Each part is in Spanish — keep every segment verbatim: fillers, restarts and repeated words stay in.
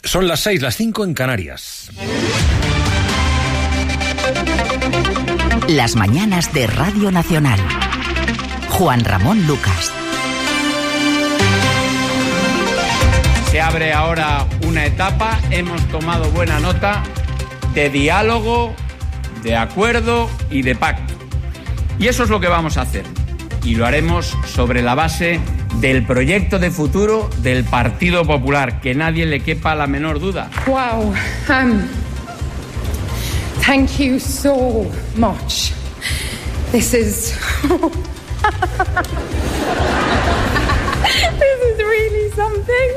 Son las seis, las cinco en Canarias. Las mañanas de Radio Nacional. Juan Ramón Lucas. Se abre ahora una etapa, hemos tomado buena nota de diálogo, de acuerdo y de pacto. Y eso es lo que vamos a hacer. Y lo haremos sobre la base del proyecto de futuro del Partido Popular, que nadie le quepa la menor duda. Wow. Um, thank you so much. This is... This is really something.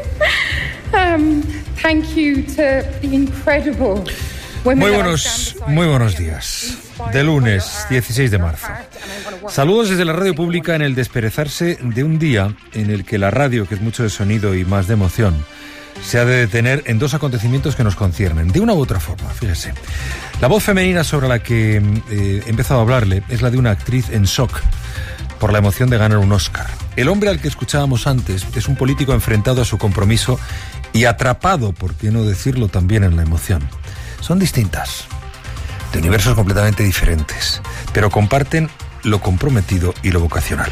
Um, thank you to the incredible... Muy buenos, muy buenos días. De lunes dieciséis de marzo. Saludos desde la radio pública en el desperezarse de un día en el que la radio, que es mucho de sonido y más de emoción, se ha de detener en dos acontecimientos que nos conciernen, de una u otra forma, fíjese. La voz femenina sobre la que eh, he empezado a hablarle es la de una actriz en shock por la emoción de ganar un Oscar. El hombre al que escuchábamos antes es un político enfrentado a su compromiso y atrapado, por qué no decirlo, también en la emoción. Son distintas, de universos completamente diferentes, pero comparten lo comprometido y lo vocacional.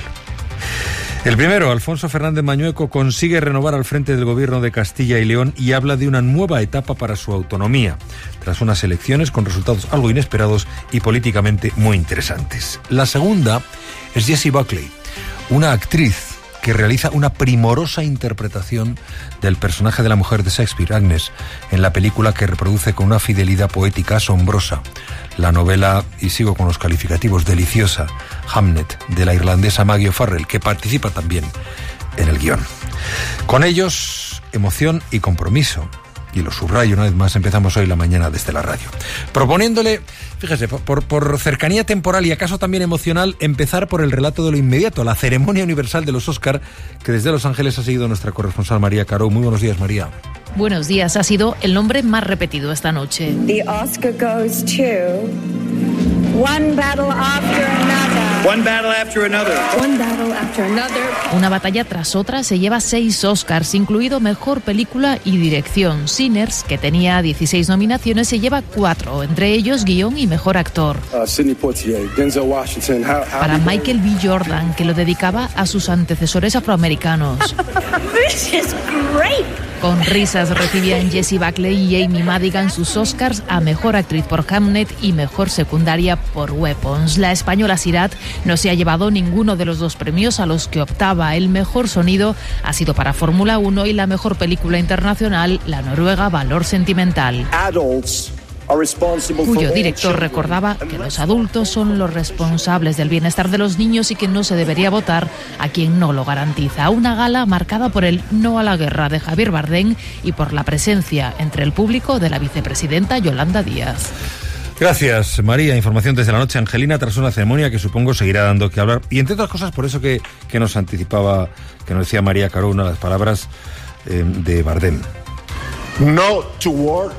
El primero, Alfonso Fernández Mañueco, consigue renovar al frente del gobierno de Castilla y León y habla de una nueva etapa para su autonomía, tras unas elecciones con resultados algo inesperados y políticamente muy interesantes. La segunda es Jessie Buckley, una actriz que realiza una primorosa interpretación del personaje de la mujer de Shakespeare, Agnes, en la película que reproduce con una fidelidad poética asombrosa la novela, y sigo con los calificativos, deliciosa, Hamnet, de la irlandesa Maggie O'Farrell, que participa también en el guión. Con ellos, emoción y compromiso. Y lo subrayo una vez más, empezamos hoy la mañana desde la radio. Proponiéndole, fíjese, por, por cercanía temporal y acaso también emocional, empezar por el relato de lo inmediato, la ceremonia universal de los Oscar, que desde Los Ángeles ha seguido nuestra corresponsal María Caro. Muy buenos días, María. Buenos días. Ha sido el nombre más repetido esta noche. The Oscar goes to One Battle After Another. One battle after another. One battle after another. Una batalla tras otra se lleva seis Oscars, incluido Mejor Película y Dirección. Sinners, que tenía dieciséis nominaciones, se lleva cuatro, entre ellos Guión y Mejor Actor. Uh, Sidney Poitier, Denzel Washington. How, how Para Michael B. Jordan, que lo dedicaba a sus antecesores afroamericanos. This is great. Con risas recibían Jessie Buckley y Amy Madigan sus Oscars a Mejor Actriz por Hamnet y Mejor Secundaria por Weapons. La española Sirat no se ha llevado ninguno de los dos premios a los que optaba. El mejor sonido ha sido para Fórmula uno y la mejor película internacional, la noruega Valor Sentimental. adults Cuyo director recordaba que los adultos son los responsables del bienestar de los niños y que no se debería votar a quien no lo garantiza. Una gala marcada por el no a la guerra de Javier Bardem y por la presencia entre el público de la vicepresidenta Yolanda Díaz. Gracias, María. Información desde la noche angelina tras una ceremonia que supongo seguirá dando que hablar. Y entre otras cosas, por eso que, que nos anticipaba, que nos decía María Caro, una de las palabras eh, de Bardem. No to war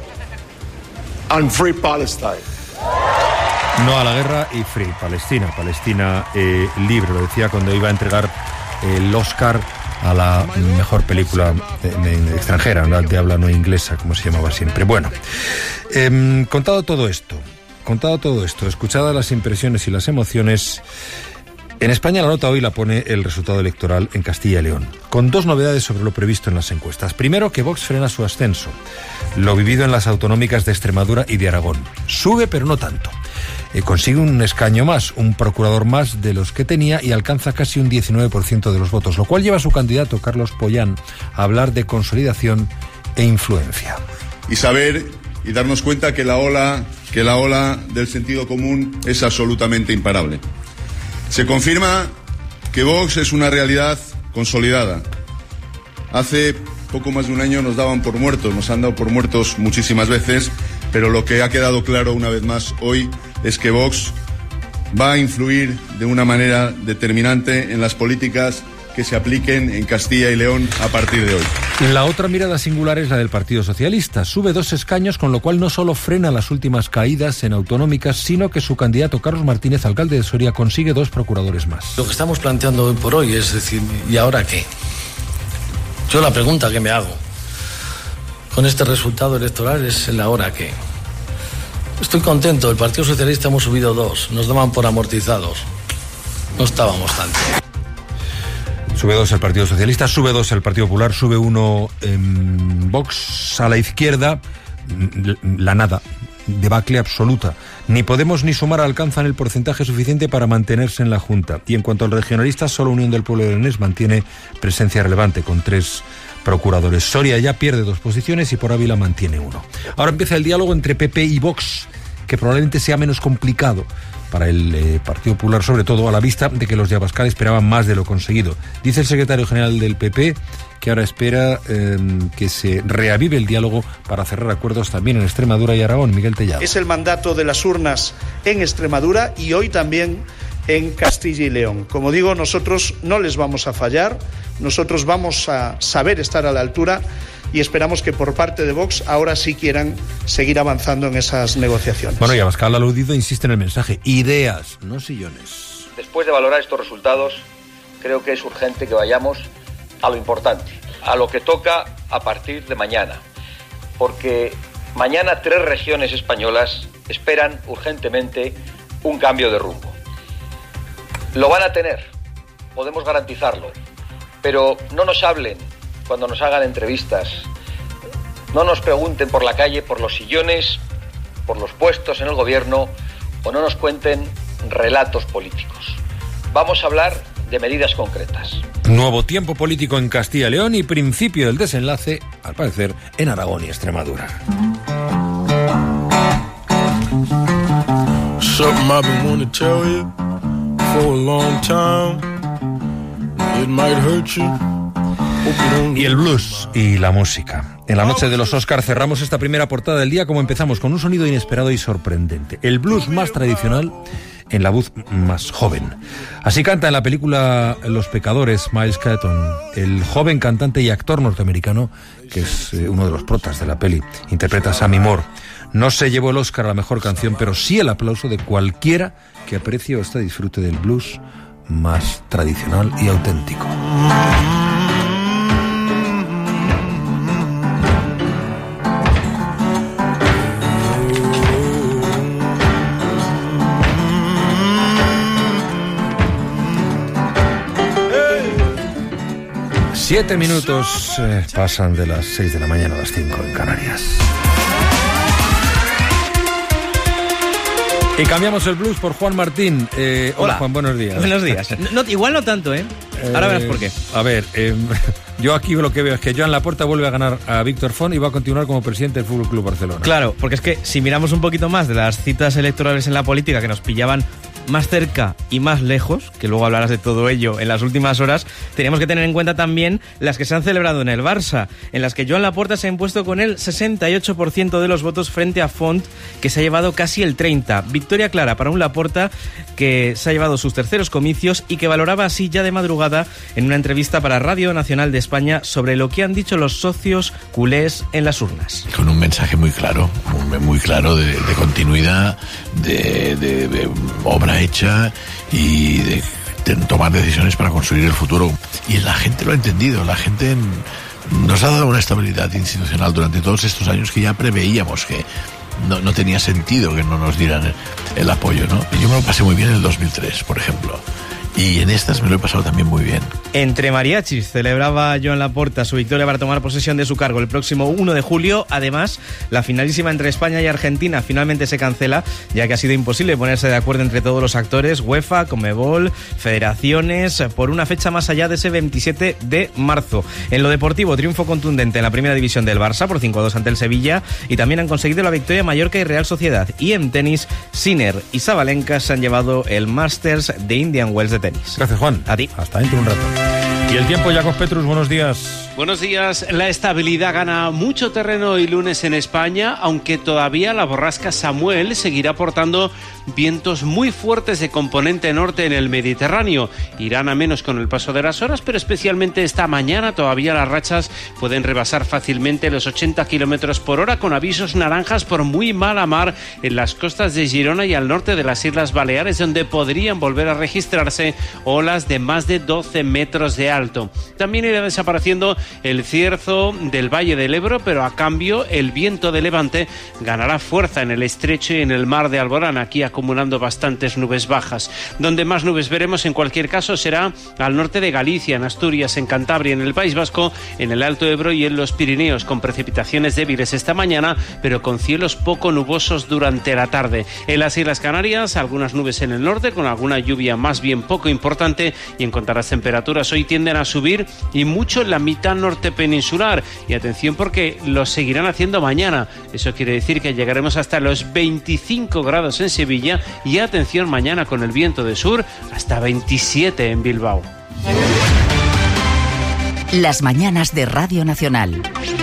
and free Palestine. No a la guerra y free Palestina. Palestina eh, libre, lo decía cuando iba a entregar el Oscar a la mejor película de, de, de extranjera, no de habla no inglesa, como se llamaba siempre. Bueno, eh, contado todo esto, contado todo esto, escuchadas las impresiones y las emociones, en España la nota hoy la pone el resultado electoral en Castilla y León, con dos novedades sobre lo previsto en las encuestas. Primero, que Vox frena su ascenso, lo vivido en las autonómicas de Extremadura y de Aragón. Sube, pero no tanto. Eh, consigue un escaño más, un procurador más de los que tenía y alcanza casi un diecinueve por ciento de los votos, lo cual lleva a su candidato, Carlos Pollán, a hablar de consolidación e influencia. Y saber y darnos cuenta que la ola, que la ola del sentido común es absolutamente imparable. Se confirma que Vox es una realidad consolidada. Hace poco más de un año nos daban por muertos, nos han dado por muertos muchísimas veces, pero lo que ha quedado claro una vez más hoy es que Vox va a influir de una manera determinante en las políticas que se apliquen en Castilla y León a partir de hoy. La otra mirada singular es la del Partido Socialista. Sube dos escaños, con lo cual no solo frena las últimas caídas en autonómicas, sino que su candidato Carlos Martínez, alcalde de Soria, consigue dos procuradores más. Lo que estamos planteando hoy por hoy es decir, ¿y ahora qué? Yo la pregunta que me hago, con este resultado electoral es la hora que... Estoy contento, el Partido Socialista hemos subido dos, nos daban por amortizados. No estábamos tanto. Sube dos el Partido Socialista, sube dos el Partido Popular, sube uno en Vox. A la izquierda, la nada, debacle absoluta. Ni Podemos ni Sumar alcanzan el porcentaje suficiente para mantenerse en la Junta. Y en cuanto al regionalista, solo Unión del Pueblo Leonés mantiene presencia relevante con tres procuradores. Soria ya pierde dos posiciones y por Ávila mantiene uno. Ahora empieza el diálogo entre P P y Vox, que probablemente sea menos complicado para el eh, Partido Popular, sobre todo a la vista de que los de Abascal esperaban más de lo conseguido. Dice el secretario general del P P que ahora espera eh, que se reavive el diálogo para cerrar acuerdos también en Extremadura y Aragón. Miguel Tellado. Es el mandato de las urnas en Extremadura y hoy también en Castilla y León. Como digo, nosotros no les vamos a fallar, nosotros vamos a saber estar a la altura y esperamos que por parte de Vox ahora sí quieran seguir avanzando en esas negociaciones. Bueno, y Abascal aludido insiste en el mensaje: ideas, no sillones. Después de valorar estos resultados, creo que es urgente que vayamos a lo importante, a lo que toca a partir de mañana, porque mañana tres regiones españolas esperan urgentemente un cambio de rumbo. Lo van a tener, podemos garantizarlo, pero no nos hablen cuando nos hagan entrevistas, no nos pregunten por la calle, por los sillones, por los puestos en el gobierno, o no nos cuenten relatos políticos. Vamos a hablar de medidas concretas. Nuevo tiempo político en Castilla y León y principio del desenlace, al parecer, en Aragón y Extremadura. Something I've been wanting to tell you for a long time. It might hurt you. Y el blues y la música. En la noche de los Oscars cerramos esta primera portada del día como empezamos, con un sonido inesperado y sorprendente. El blues más tradicional en la voz más joven. Así canta en la película Los Pecadores Miles Caton, el joven cantante y actor norteamericano que es eh, uno de los protas de la peli. Interpreta a Sammy Moore. No se llevó el Oscar a la mejor canción, pero sí el aplauso de cualquiera que aprecie o hasta disfrute del blues más tradicional y auténtico. Siete minutos eh, pasan de las seis de la mañana a las cinco en Canarias. Y cambiamos el blues por Juan Martín. Eh, hola, hola, Juan, buenos días. Buenos días. No, igual no tanto, ¿eh? Ahora verás por qué. A ver, eh, yo aquí lo que veo es que Joan Laporta vuelve a ganar a Víctor Font y va a continuar como presidente del F C Barcelona. Claro, porque es que si miramos un poquito más de las citas electorales en la política que nos pillaban más cerca y más lejos, que luego hablarás de todo ello en las últimas horas, teníamos que tener en cuenta también las que se han celebrado en el Barça, en las que Joan Laporta se ha impuesto con el sesenta y ocho por ciento de los votos frente a Font, que se ha llevado casi el treinta por ciento. Victoria clara para un Laporta que se ha llevado sus terceros comicios y que valoraba así ya de madrugada en una entrevista para Radio Nacional de España sobre lo que han dicho los socios culés en las urnas. Con un mensaje muy claro, muy, muy claro de, de continuidad, de, de, de obra hecha y de, de tomar decisiones para construir el futuro. Y la gente lo ha entendido, la gente nos ha dado una estabilidad institucional durante todos estos años que ya preveíamos que no, no tenía sentido que no nos dieran el, el apoyo, ¿no? Yo me lo pasé muy bien en el dos mil tres, por ejemplo. Y en estas me lo he pasado también muy bien. Entre mariachis celebraba Joan Laporta su victoria para tomar posesión de su cargo el próximo uno de julio. Además, la finalísima entre España y Argentina finalmente se cancela, ya que ha sido imposible ponerse de acuerdo entre todos los actores, UEFA, Conmebol, federaciones, por una fecha más allá de ese veintisiete de marzo. En lo deportivo, triunfo contundente en la primera división del Barça por cinco a dos ante el Sevilla, y también han conseguido la victoria Mallorca y Real Sociedad. Y en tenis, Sinner y Sabalenka se han llevado el Masters de Indian Wells de tenis. Gracias, Juan. A ti. Hasta dentro de un rato. Y el tiempo, Jacob Petrus, buenos días. Buenos días. La estabilidad gana mucho terreno hoy lunes en España, aunque todavía la borrasca Samuel seguirá aportando vientos muy fuertes de componente norte en el Mediterráneo. Irán a menos con el paso de las horas, pero especialmente esta mañana todavía las rachas pueden rebasar fácilmente los ochenta kilómetros por hora, con avisos naranjas por muy mala mar en las costas de Girona y al norte de las Islas Baleares, donde podrían volver a registrarse olas de más de doce metros de alto. También irá desapareciendo el cierzo del Valle del Ebro, pero a cambio el viento de levante ganará fuerza en el estrecho y en el mar de Alborán, aquí acumulando bastantes nubes bajas. Donde más nubes veremos en cualquier caso será al norte de Galicia, en Asturias, en Cantabria, en el País Vasco, en el Alto Ebro y en los Pirineos, con precipitaciones débiles esta mañana, pero con cielos poco nubosos durante la tarde. En las Islas Canarias, algunas nubes en el norte, con alguna lluvia más bien poco importante, y en cuanto a las temperaturas, hoy tienden a subir y mucho en la mitad norte peninsular. Y atención, porque lo seguirán haciendo mañana. Eso quiere decir que llegaremos hasta los veinticinco grados en Sevilla y, atención, mañana con el viento de sur, hasta veintisiete en Bilbao. Las mañanas de Radio Nacional.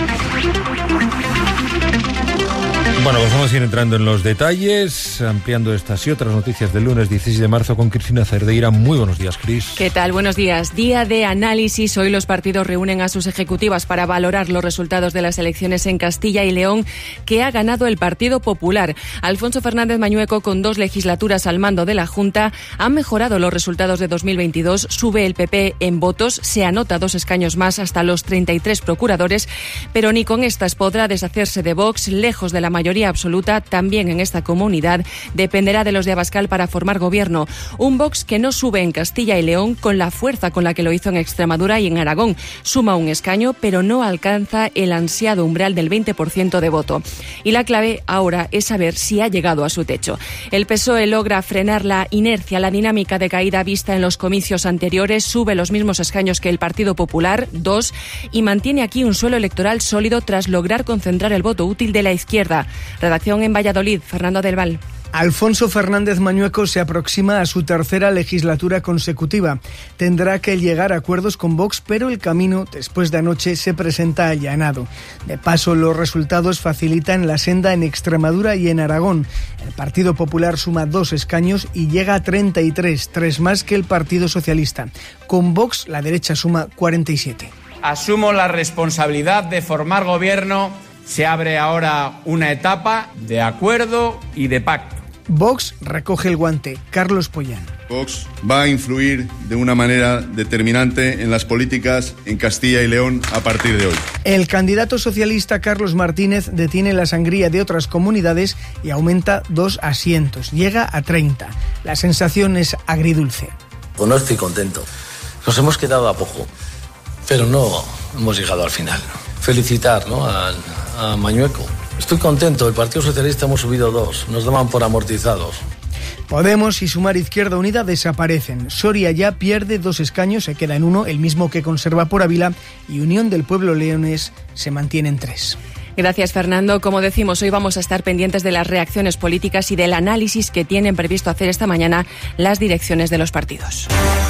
Bueno, pues vamos a ir entrando en los detalles, ampliando estas y otras noticias del lunes dieciséis de marzo con Cristina Cerdeira. Muy buenos días, Cris. ¿Qué tal? Buenos días. Día de análisis. Hoy los partidos reúnen a sus ejecutivas para valorar los resultados de las elecciones en Castilla y León, que ha ganado el Partido Popular. Alfonso Fernández Mañueco, con dos legislaturas al mando de la Junta, ha mejorado los resultados de dos mil veintidós. Sube el P P en votos, se anota dos escaños más hasta los treinta y tres procuradores, pero ni con estas podrá deshacerse de Vox, lejos de la mayoría absoluta. También en esta comunidad dependerá de los de Abascal para formar gobierno. Un Vox que no sube en Castilla y León con la fuerza con la que lo hizo en Extremadura y en Aragón. Suma un escaño, pero no alcanza el ansiado umbral del veinte por ciento de voto. Y la clave ahora es saber si ha llegado a su techo. El P S O E logra frenar la inercia, la dinámica de caída vista en los comicios anteriores, sube los mismos escaños que el Partido Popular, dos, y mantiene aquí un suelo electoral sólido tras lograr concentrar el voto útil de la izquierda. Redacción en Valladolid, Fernando del Val. Alfonso Fernández Mañueco se aproxima a su tercera legislatura consecutiva. Tendrá que llegar a acuerdos con Vox, pero el camino, después de anoche, se presenta allanado. De paso, los resultados facilitan la senda en Extremadura y en Aragón. El Partido Popular suma dos escaños y llega a treinta y tres, tres más que el Partido Socialista. Con Vox, la derecha suma cuarenta y siete. Asumo la responsabilidad de formar gobierno. Se abre ahora una etapa de acuerdo y de pacto. Vox recoge el guante. Carlos Pollán. Vox va a influir de una manera determinante en las políticas en Castilla y León a partir de hoy. El candidato socialista Carlos Martínez detiene la sangría de otras comunidades y aumenta dos asientos. Llega a treinta. La sensación es agridulce. Pues no estoy contento. Nos hemos quedado a poco, pero no hemos llegado al final. Felicitar, ¿no?, a, a Mañueco. Estoy contento, el Partido Socialista hemos subido dos, nos daban por amortizados. Podemos y Sumar Izquierda Unida desaparecen. Soria ya pierde dos escaños, se queda en uno, el mismo que conserva por Ávila, y Unión del Pueblo Leones se mantiene en tres. Gracias, Fernando. Como decimos, hoy vamos a estar pendientes de las reacciones políticas y del análisis que tienen previsto hacer esta mañana las direcciones de los partidos.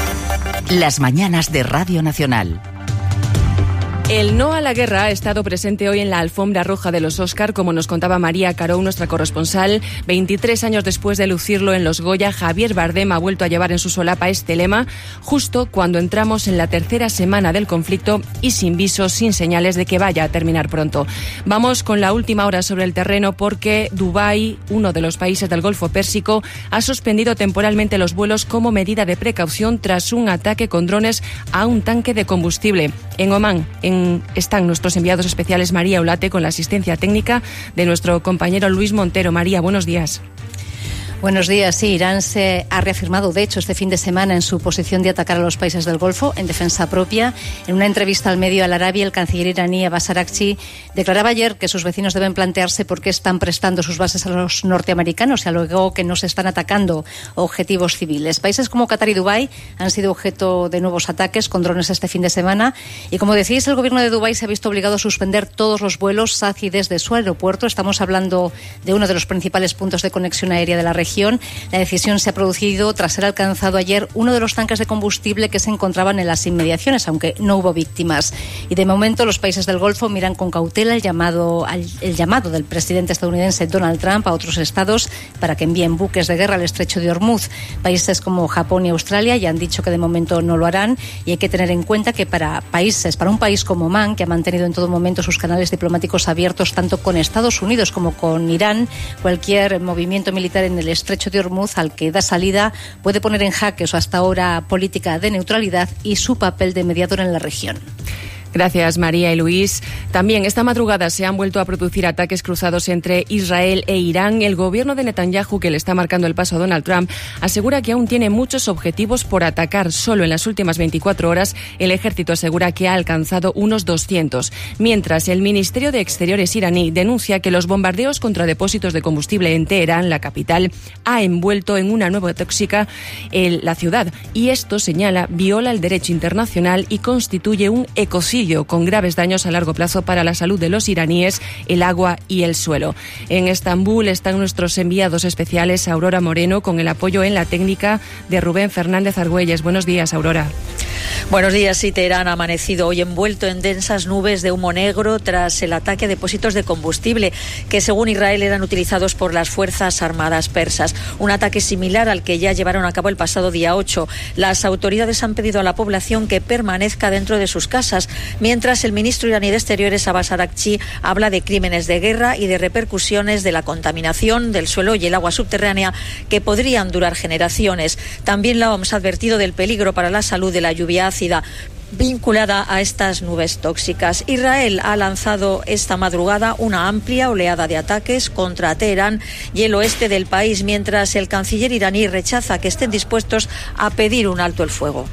Las mañanas de Radio Nacional. El no a la guerra ha estado presente hoy en la alfombra roja de los Oscar, como nos contaba María Carou, nuestra corresponsal. veintitrés años después de lucirlo en los Goya, Javier Bardem ha vuelto a llevar en su solapa este lema, justo cuando entramos en la tercera semana del conflicto y sin visos, sin señales de que vaya a terminar pronto. Vamos con la última hora sobre el terreno porque Dubái, uno de los países del Golfo Pérsico, ha suspendido temporalmente los vuelos como medida de precaución tras un ataque con drones a un tanque de combustible. En Omán, en están nuestros enviados especiales María Olate con la asistencia técnica de nuestro compañero Luis Montero. María, buenos días. Buenos días. Sí, Irán se ha reafirmado, de hecho, este fin de semana en su posición de atacar a los países del Golfo en defensa propia. En una entrevista al medio Al Arabi, el canciller iraní Abbas Araghchi declaraba ayer que sus vecinos deben plantearse por qué están prestando sus bases a los norteamericanos y alegó que no se están atacando objetivos civiles. Países como Qatar y Dubái han sido objeto de nuevos ataques con drones este fin de semana y, como decís, el gobierno de Dubái se ha visto obligado a suspender todos los vuelos SACI desde su aeropuerto. Estamos hablando de uno de los principales puntos de conexión aérea de la región. La decisión se ha producido tras ser alcanzado ayer uno de los tanques de combustible que se encontraban en las inmediaciones, aunque no hubo víctimas. Y de momento los países del Golfo miran con cautela el llamado, el llamado del presidente estadounidense Donald Trump a otros estados para que envíen buques de guerra al estrecho de Hormuz. Países como Japón y Australia ya han dicho que de momento no lo harán y hay que tener en cuenta que para países, para un país como Omán, que ha mantenido en todo momento sus canales diplomáticos abiertos tanto con Estados Unidos como con Irán, cualquier movimiento militar en el estrecho de Hormuz al que da salida puede poner en jaque su hasta ahora política de neutralidad y su papel de mediador en la región. Gracias, María y Luis. También esta madrugada se han vuelto a producir ataques cruzados entre Israel e Irán. El gobierno de Netanyahu, que le está marcando el paso a Donald Trump, asegura que aún tiene muchos objetivos por atacar. Solo en las últimas veinticuatro horas el ejército asegura que ha alcanzado unos doscientos. Mientras, el Ministerio de Exteriores iraní denuncia que los bombardeos contra depósitos de combustible en Teherán, la capital, ha envuelto en una nueva tóxica el, la ciudad. Y esto, señala, viola el derecho internacional y constituye un ecocidio con graves daños a largo plazo para la salud de los iraníes, el agua y el suelo. En Estambul están nuestros enviados especiales, Aurora Moreno, con el apoyo en la técnica de Rubén Fernández Argüelles. Buenos días, Aurora. Buenos días. Sí, Teherán ha amanecido hoy envuelto en densas nubes de humo negro tras el ataque a depósitos de combustible que, según Israel, eran utilizados por las Fuerzas Armadas persas. Un ataque similar al que ya llevaron a cabo el pasado día ocho. Las autoridades han pedido a la población que permanezca dentro de sus casas, mientras el ministro iraní de Exteriores, Abbas Araghchi, habla de crímenes de guerra y de repercusiones de la contaminación del suelo y el agua subterránea que podrían durar generaciones. También la O M S ha advertido del peligro para la salud de la lluvia ácida vinculada a estas nubes tóxicas. Israel ha lanzado esta madrugada una amplia oleada de ataques contra Teherán y el oeste del país, mientras el canciller iraní rechaza que estén dispuestos a pedir un alto el fuego.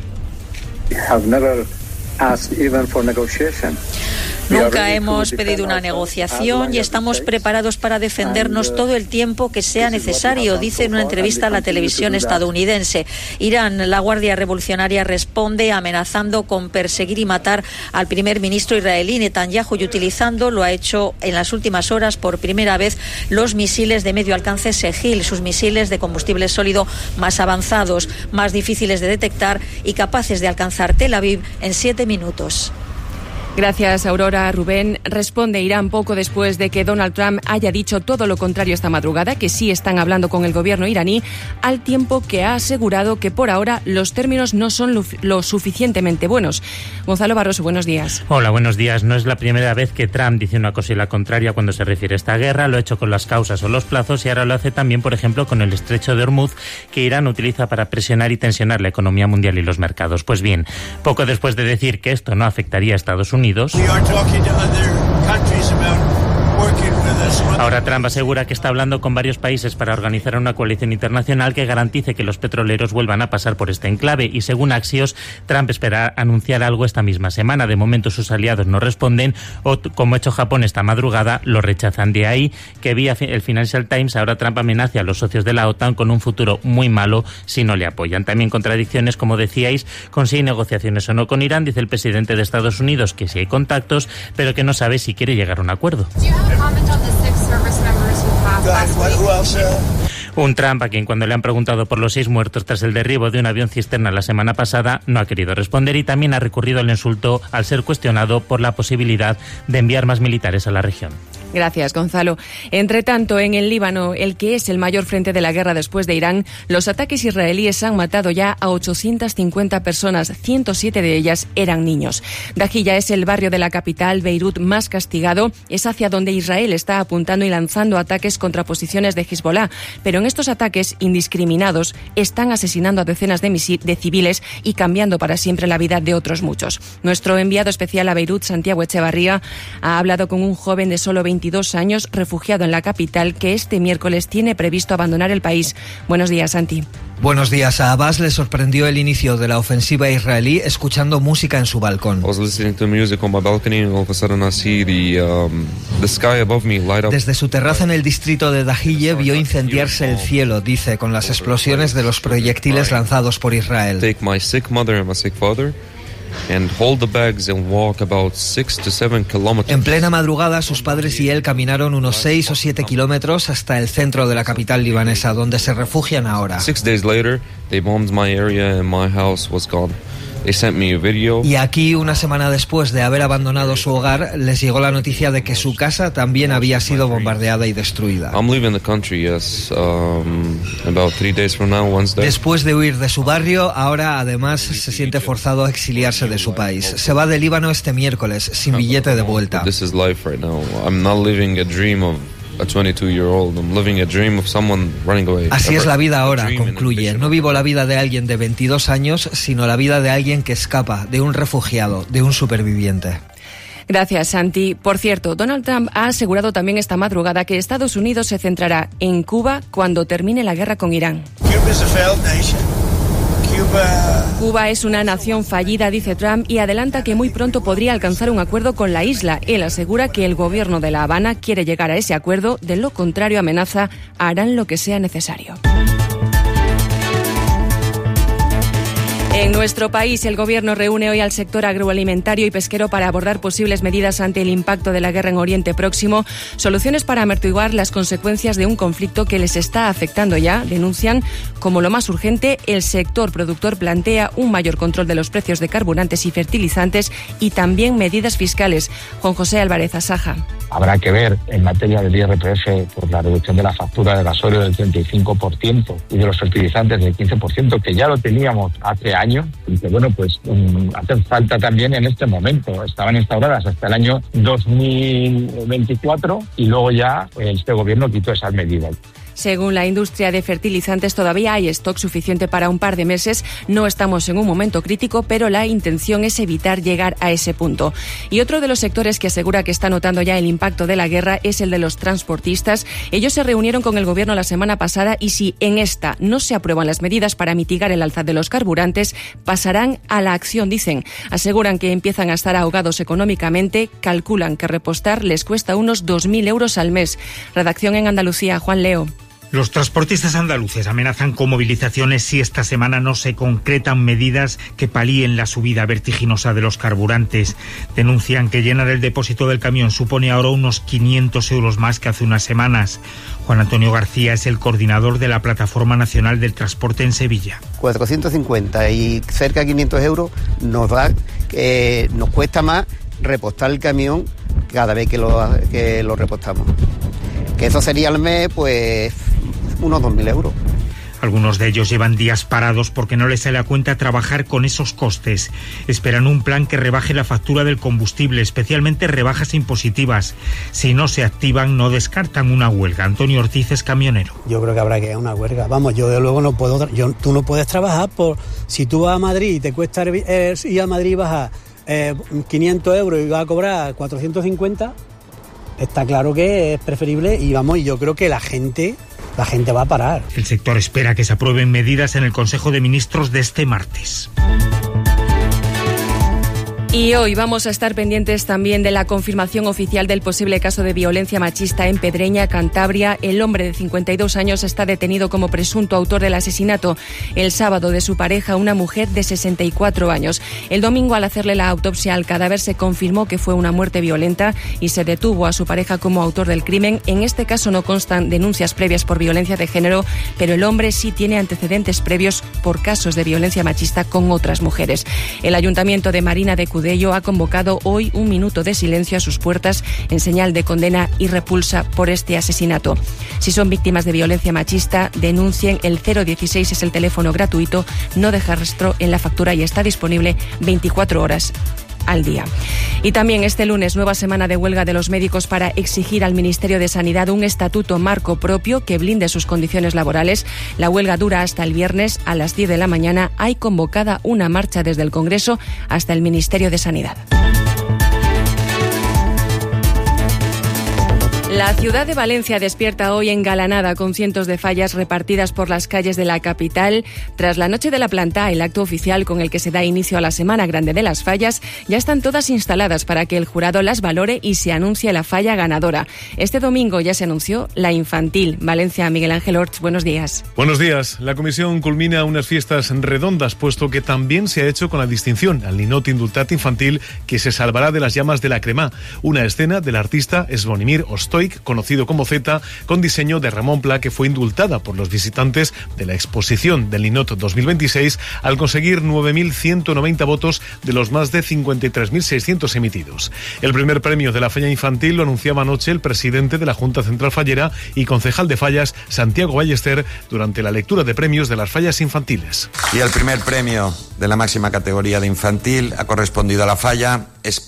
Nunca hemos pedido una negociación y estamos preparados para defendernos todo el tiempo que sea necesario, dice en una entrevista a la televisión estadounidense. Irán, la Guardia Revolucionaria, responde amenazando con perseguir y matar al primer ministro israelí Netanyahu y utilizando, lo ha hecho en las últimas horas por primera vez, los misiles de medio alcance Segil, sus misiles de combustible sólido más avanzados, más difíciles de detectar y capaces de alcanzar Tel Aviv en siete minutos. Gracias, Aurora. Rubén, responde Irán poco después de que Donald Trump haya dicho todo lo contrario esta madrugada, que sí están hablando con el gobierno iraní, al tiempo que ha asegurado que por ahora los términos no son lo, lo suficientemente buenos. Gonzalo Barroso, buenos días. Hola, buenos días. No es la primera vez que Trump dice una cosa y la contraria cuando se refiere a esta guerra. Lo ha hecho con las causas o los plazos y ahora lo hace también, por ejemplo, con el estrecho de Hormuz, que Irán utiliza para presionar y tensionar la economía mundial y los mercados. Pues bien, poco después de decir que esto no afectaría a Estados Unidos, ahora Trump asegura que está hablando con varios países para organizar una coalición internacional que garantice que los petroleros vuelvan a pasar por este enclave y, según Axios, Trump espera anunciar algo esta misma semana. De momento sus aliados no responden o, como ha hecho Japón esta madrugada, lo rechazan. De ahí que vía el Financial Times ahora Trump amenace a los socios de la OTAN con un futuro muy malo si no le apoyan. También contradicciones, como decíais, con si hay negociaciones o no con Irán. Dice el presidente de Estados Unidos que sí hay contactos, pero que no sabe si quiere llegar a un acuerdo. Un Trump a quien, cuando le han preguntado por los seis muertos tras el derribo de un avión cisterna la semana pasada, no ha querido responder y también ha recurrido al insulto al ser cuestionado por la posibilidad de enviar más militares a la región. Gracias, Gonzalo. Entre tanto, en el Líbano, el que es el mayor frente de la guerra después de Irán, los ataques israelíes han matado ya a ochocientas cincuenta personas, ciento siete de ellas eran niños. Dajilla es el barrio de la capital, Beirut, más castigado. Es hacia donde Israel está apuntando y lanzando ataques contra posiciones de Hezbollah. Pero en estos ataques indiscriminados están asesinando a decenas de, misi- de civiles y cambiando para siempre la vida de otros muchos. Nuestro enviado especial a Beirut, Santiago Echevarría, ha hablado con un joven de solo veintidós años, refugiado en la capital, que este miércoles tiene previsto abandonar el país. Buenos días, Santi. Buenos días. A Abbas le sorprendió el inicio de la ofensiva israelí escuchando música en su balcón. Desde su terraza en el distrito de Dahiyeh vio incendiarse el cielo, dice, con las explosiones de los proyectiles lanzados por Israel. And hold the bags and walk about six to seven kilometers. En plena madrugada, sus padres y él caminaron unos seis o siete kilómetros hasta el centro de la capital libanesa, donde se refugian ahora. Six days later, they bombed my area and my house was gone. They sent me a video. Y aquí, una semana después de haber abandonado su hogar, les llegó la noticia de que su casa también había sido bombardeada y destruida. I'm leaving the country, yes, um, about three days from now, Wednesday. Después de huir de su barrio, ahora además se siente forzado a exiliarse de su país. Se va de Líbano este miércoles, sin billete de vuelta. This is life right now. I'm not living a dream of a twenty-two-year-old. I'm living a dream of someone running away. Así es la vida ahora, concluye. No vivo la vida de alguien de veintidós años, sino la vida de alguien que escapa, de un refugiado, de un superviviente. Gracias, Santi. Por cierto, Donald Trump ha asegurado también esta madrugada que Estados Unidos se centrará en Cuba cuando termine la guerra con Irán. Cuba es una nación fallida, dice Trump, y adelanta que muy pronto podría alcanzar un acuerdo con la isla. Él asegura que el gobierno de La Habana quiere llegar a ese acuerdo, de lo contrario, amenaza, harán lo que sea necesario. En nuestro país, el Gobierno reúne hoy al sector agroalimentario y pesquero para abordar posibles medidas ante el impacto de la guerra en Oriente Próximo, soluciones para amortiguar las consecuencias de un conflicto que les está afectando ya. Denuncian como lo más urgente. El sector productor plantea un mayor control de los precios de carburantes y fertilizantes y también medidas fiscales. Juan José Álvarez Asaja. Habrá que ver en materia del I R P F por la reducción de la factura de gasoil del treinta y cinco por ciento y de los fertilizantes del quince por ciento, que ya lo teníamos hace años y que, bueno, pues um, hacen falta también en este momento. Estaban instauradas hasta el año dos mil veinticuatro y luego ya este gobierno quitó esas medidas. Según la industria de fertilizantes, todavía hay stock suficiente para un par de meses. No estamos en un momento crítico, pero la intención es evitar llegar a ese punto. Y otro de los sectores que asegura que está notando ya el impacto de la guerra es el de los transportistas. Ellos se reunieron con el gobierno la semana pasada y si en esta no se aprueban las medidas para mitigar el alza de los carburantes, pasarán a la acción, dicen. Aseguran que empiezan a estar ahogados económicamente. Calculan que repostar les cuesta unos dos mil euros al mes. Redacción en Andalucía, Juan Leo. Los transportistas andaluces amenazan con movilizaciones si esta semana no se concretan medidas que palíen la subida vertiginosa de los carburantes. Denuncian que llenar el depósito del camión supone ahora unos quinientos euros más que hace unas semanas. Juan Antonio García es el coordinador de la Plataforma Nacional del Transporte en Sevilla. cuatrocientos cincuenta y cerca de quinientos euros nos da, eh, nos cuesta más repostar el camión cada vez que lo, que lo repostamos. Que eso sería al mes, pues, unos dos mil euros. Algunos de ellos llevan días parados porque no les sale a cuenta trabajar con esos costes. Esperan un plan que rebaje la factura del combustible, especialmente rebajas impositivas. Si no se activan, no descartan una huelga. Antonio Ortiz es camionero. Yo creo que habrá que ir a una huelga. Vamos, yo de luego no puedo... Yo, tú no puedes trabajar por... Si tú vas a Madrid y te cuesta eh, ir a Madrid y vas a eh, quinientos euros y vas a cobrar cuatrocientos cincuenta... Está claro que es preferible y vamos, y yo creo que la gente, la gente va a parar. El sector espera que se aprueben medidas en el Consejo de Ministros de este martes. Y hoy vamos a estar pendientes también de la confirmación oficial del posible caso de violencia machista en Pedreña, Cantabria. El hombre de cincuenta y dos años está detenido como presunto autor del asesinato el sábado de su pareja, una mujer de sesenta y cuatro años. El domingo, al hacerle la autopsia al cadáver, se confirmó que fue una muerte violenta y se detuvo a su pareja como autor del crimen. En este caso no constan denuncias previas por violencia de género, pero el hombre sí tiene antecedentes previos por casos de violencia machista con otras mujeres. El Ayuntamiento de Marina de Cudello ha convocado hoy un minuto de silencio a sus puertas en señal de condena y repulsa por este asesinato. Si son víctimas de violencia machista, denuncien. El cero dieciséis es el teléfono gratuito, no deja rastro en la factura y está disponible veinticuatro horas al día. Y también este lunes, nueva semana de huelga de los médicos para exigir al Ministerio de Sanidad un estatuto marco propio que blinde sus condiciones laborales. La huelga dura hasta el viernes a las diez de la mañana. Hay convocada una marcha desde el Congreso hasta el Ministerio de Sanidad. La ciudad de Valencia despierta hoy engalanada con cientos de fallas repartidas por las calles de la capital. Tras la Noche de la Planta, el acto oficial con el que se da inicio a la Semana Grande de las Fallas, ya están todas instaladas para que el jurado las valore y se anuncie la falla ganadora. Este domingo ya se anunció la infantil. Valencia, Miguel Ángel Orts, buenos días. Buenos días. La comisión culmina unas fiestas redondas, puesto que también se ha hecho con la distinción al Ninot Indultat Infantil, que se salvará de las llamas de la cremà, una escena del artista Svonimir Ostoy, conocido como Z, con diseño de Ramón Pla, que fue indultada por los visitantes de la exposición del Ninot dos mil veintiséis al conseguir nueve mil ciento noventa votos de los más de cincuenta y tres mil seiscientos emitidos. El primer premio de la falla infantil lo anunciaba anoche el presidente de la Junta Central Fallera y concejal de fallas, Santiago Ballester, durante la lectura de premios de las fallas infantiles. Y el primer premio de la máxima categoría de infantil ha correspondido a la falla Espartero, Gran Vía, Ramón y Cajal, del artista Z.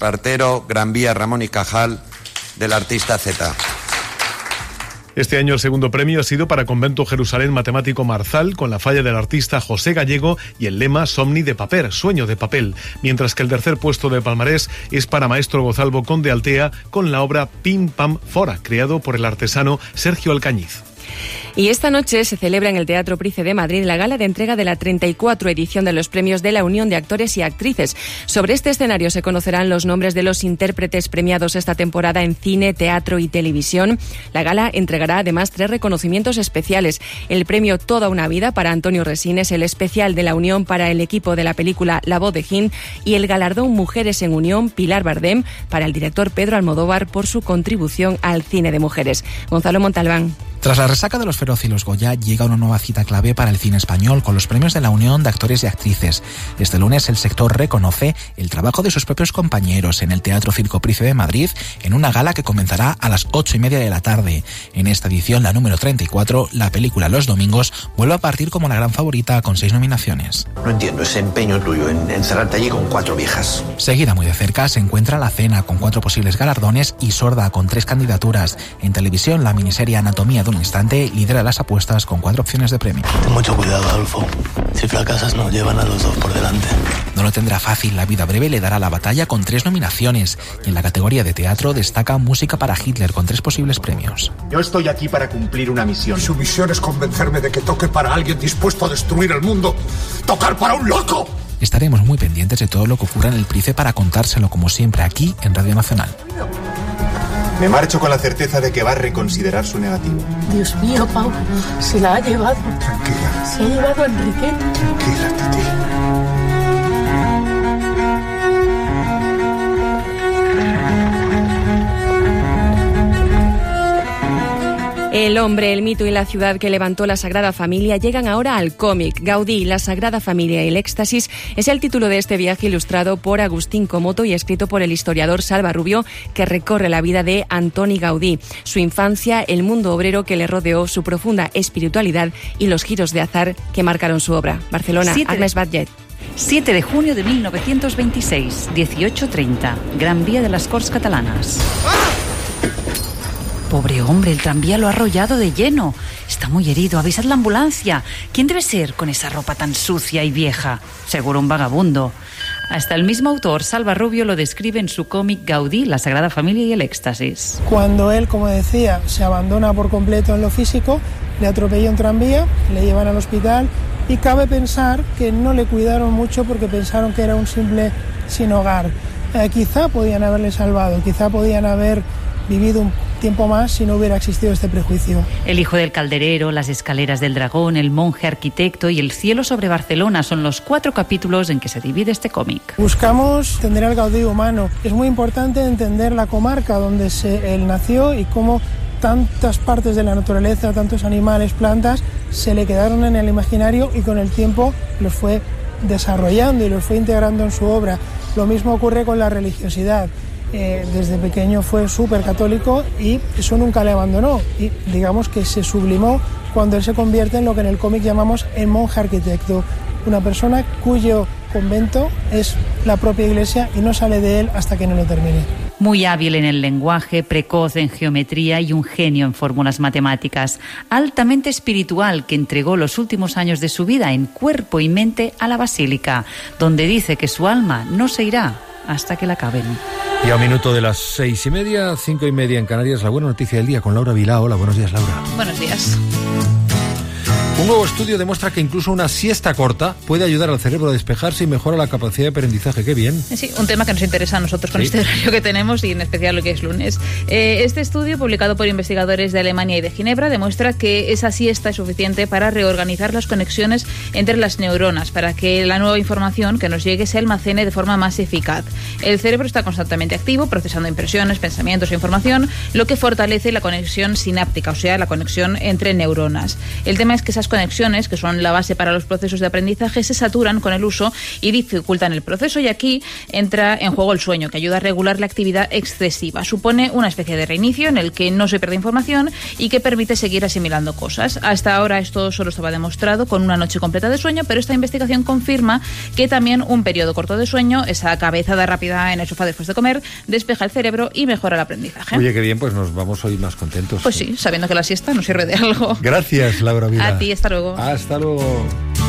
Este año el segundo premio ha sido para Convento Jerusalén Matemático Marzal, con la falla del artista José Gallego y el lema Somni de Paper, sueño de papel, mientras que el tercer puesto de palmarés es para Maestro Gozalvo Conde Altea, con la obra Pim Pam Fora, creado por el artesano Sergio Alcañiz. Y esta noche se celebra en el Teatro Price de Madrid la gala de entrega de la treinta y cuatro edición de los premios de la Unión de Actores y Actrices. Sobre este escenario se conocerán los nombres de los intérpretes premiados esta temporada en cine, teatro y televisión. La gala entregará además tres reconocimientos especiales: el premio Toda una vida para Antonio Resines, el especial de la Unión para el equipo de la película La voz de Jin y el galardón Mujeres en Unión Pilar Bardem para el director Pedro Almodóvar por su contribución al cine de mujeres. Gonzalo Montalbán. Tras la resaca de los Feroz y los Goya, llega una nueva cita clave para el cine español con los premios de la Unión de Actores y Actrices. Este lunes el sector reconoce el trabajo de sus propios compañeros en el Teatro Circo Price de Madrid en una gala que comenzará a las ocho y media de la tarde. En esta edición, la número treinta y cuatro, la película Los Domingos vuelve a partir como la gran favorita con seis nominaciones. No entiendo ese empeño tuyo en encerrarte allí con cuatro viejas. Seguida muy de cerca se encuentra La Cena con cuatro posibles galardones y Sorda con tres candidaturas. En televisión, la miniserie Anatomía de un instante lidera las apuestas con cuatro opciones de premio. Ten mucho cuidado, Adolfo. Si fracasas nos llevan a los dos por delante. No lo tendrá fácil. La vida breve le dará la batalla con tres nominaciones. Y en la categoría de teatro destaca Música para Hitler con tres posibles premios. Yo estoy aquí para cumplir una misión. Su misión es convencerme de que toque para alguien dispuesto a destruir el mundo. ¡Tocar para un loco! Estaremos muy pendientes de todo lo que ocurra en el Price para contárselo como siempre aquí en Radio Nacional. Me marcho con la certeza de que va a reconsiderar su negativo. Dios mío, Pau, se la ha llevado. Tranquila. Se ha llevado a Enriqueta. Tranquila, Titi. El hombre, el mito y la ciudad que levantó la Sagrada Familia llegan ahora al cómic. Gaudí, la Sagrada Familia y el éxtasis es el título de este viaje ilustrado por Agustín Comoto y escrito por el historiador Salva Rubio, que recorre la vida de Antoni Gaudí, su infancia, el mundo obrero que le rodeó, su profunda espiritualidad y los giros de azar que marcaron su obra. Barcelona, Agnes Batlle. siete de junio de mil novecientos veintiséis, dieciocho treinta, Gran Vía de las Corts Catalanas. Pobre hombre, el tranvía lo ha arrollado de lleno. Está muy herido, avisad la ambulancia. ¿Quién debe ser con esa ropa tan sucia y vieja? Seguro un vagabundo. Hasta el mismo autor, Salva Rubio, lo describe en su cómic Gaudí, la Sagrada Familia y el éxtasis. Cuando él, como decía, se abandona por completo en lo físico, le atropella un tranvía, le llevan al hospital y cabe pensar que no le cuidaron mucho porque pensaron que era un simple sin hogar. Eh, quizá podían haberle salvado, quizá podían haber vivido un tiempo más si no hubiera existido este prejuicio. El hijo del calderero, las escaleras del dragón, el monje arquitecto y el cielo sobre Barcelona son los cuatro capítulos en que se divide este cómic. Buscamos entender al Gaudí humano. Es muy importante entender la comarca donde se, él nació y cómo tantas partes de la naturaleza, tantos animales, plantas, se le quedaron en el imaginario y con el tiempo los fue desarrollando y los fue integrando en su obra. Lo mismo ocurre con la religiosidad. Eh, desde pequeño fue súper católico y eso nunca le abandonó y digamos que se sublimó cuando él se convierte en lo que en el cómic llamamos el monje arquitecto, una persona cuyo convento es la propia iglesia y no sale de él hasta que no lo termine. Muy hábil en el lenguaje, precoz en geometría y un genio en fórmulas matemáticas, altamente espiritual que entregó los últimos años de su vida en cuerpo y mente a la basílica, donde dice que su alma no se irá hasta que la acaben. Y a un minuto de las seis y media, cinco y media en Canarias, la buena noticia del día con Laura Vilá. Hola, buenos días, Laura. Buenos días. Un nuevo estudio demuestra que incluso una siesta corta puede ayudar al cerebro a despejarse y mejora la capacidad de aprendizaje. ¡Qué bien! Sí, un tema que nos interesa a nosotros con sí. este horario que tenemos y en especial lo que es lunes. Eh, este estudio, publicado por investigadores de Alemania y de Ginebra, demuestra que esa siesta es suficiente para reorganizar las conexiones entre las neuronas, para que la nueva información que nos llegue se almacene de forma más eficaz. El cerebro está constantemente activo, procesando impresiones, pensamientos e información, lo que fortalece la conexión sináptica, o sea, la conexión entre neuronas. El tema es que esas conexiones, que son la base para los procesos de aprendizaje, se saturan con el uso y dificultan el proceso, y aquí entra en juego el sueño, que ayuda a regular la actividad excesiva. Supone una especie de reinicio en el que no se pierde información y que permite seguir asimilando cosas. Hasta ahora esto solo estaba demostrado con una noche completa de sueño, pero esta investigación confirma que también un periodo corto de sueño, esa cabezada rápida en el sofá después de comer, despeja el cerebro y mejora el aprendizaje. Oye, qué bien, pues nos vamos hoy más contentos. Pues sí, sabiendo que la siesta nos sirve de algo. Gracias, Laura Vila. A ti, hasta luego. Hasta luego.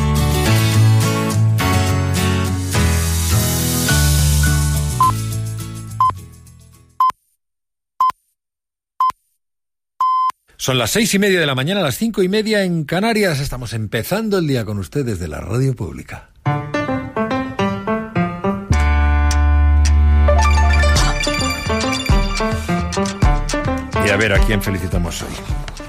Son las seis y media de la mañana, las cinco y media en Canarias. Estamos empezando el día con ustedes de la radio pública. Y a ver a quién felicitamos hoy.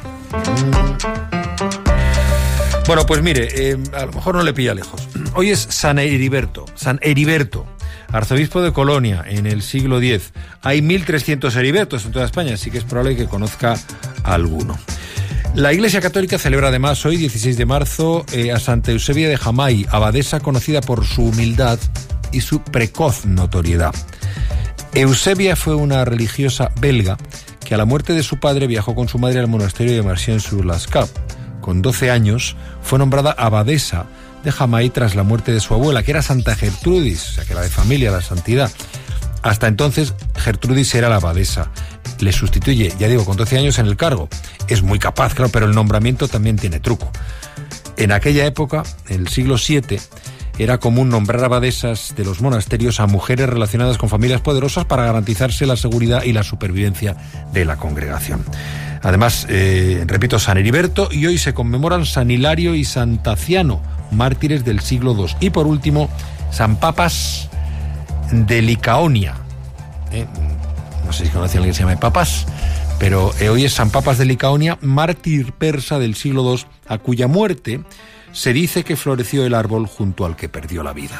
Bueno, pues mire, eh, a lo mejor no le pilla lejos. Hoy es San Heriberto, San Heriberto, arzobispo de Colonia en el siglo diez. Hay mil trescientos Heribertos en toda España, así que es probable que conozca a alguno. La Iglesia Católica celebra además hoy, dieciséis de marzo, eh, a Santa Eusebia de Jamay, abadesa conocida por su humildad y su precoz notoriedad. Eusebia fue una religiosa belga que a la muerte de su padre viajó con su madre al monasterio de Marchienne-sur-Lascarpe. Con doce años fue nombrada abadesa de Jamay tras la muerte de su abuela, que era Santa Gertrudis, o sea que era de familia, la santidad. Hasta entonces Gertrudis era la abadesa. Le sustituye, ya digo, con doce años en el cargo. Es muy capaz, claro, pero el nombramiento también tiene truco. En aquella época, en el siglo siete, era común nombrar abadesas de los monasterios a mujeres relacionadas con familias poderosas para garantizarse la seguridad y la supervivencia de la congregación. Además, eh, repito, San Heriberto, y hoy se conmemoran San Hilario y San Taciano, mártires del siglo dos. Y por último, San Papas de Licaonia. Eh, no sé si conoce a alguien que se llama Papas, pero eh, hoy es San Papas de Licaonia, mártir persa del siglo dos, a cuya muerte se dice que floreció el árbol junto al que perdió la vida.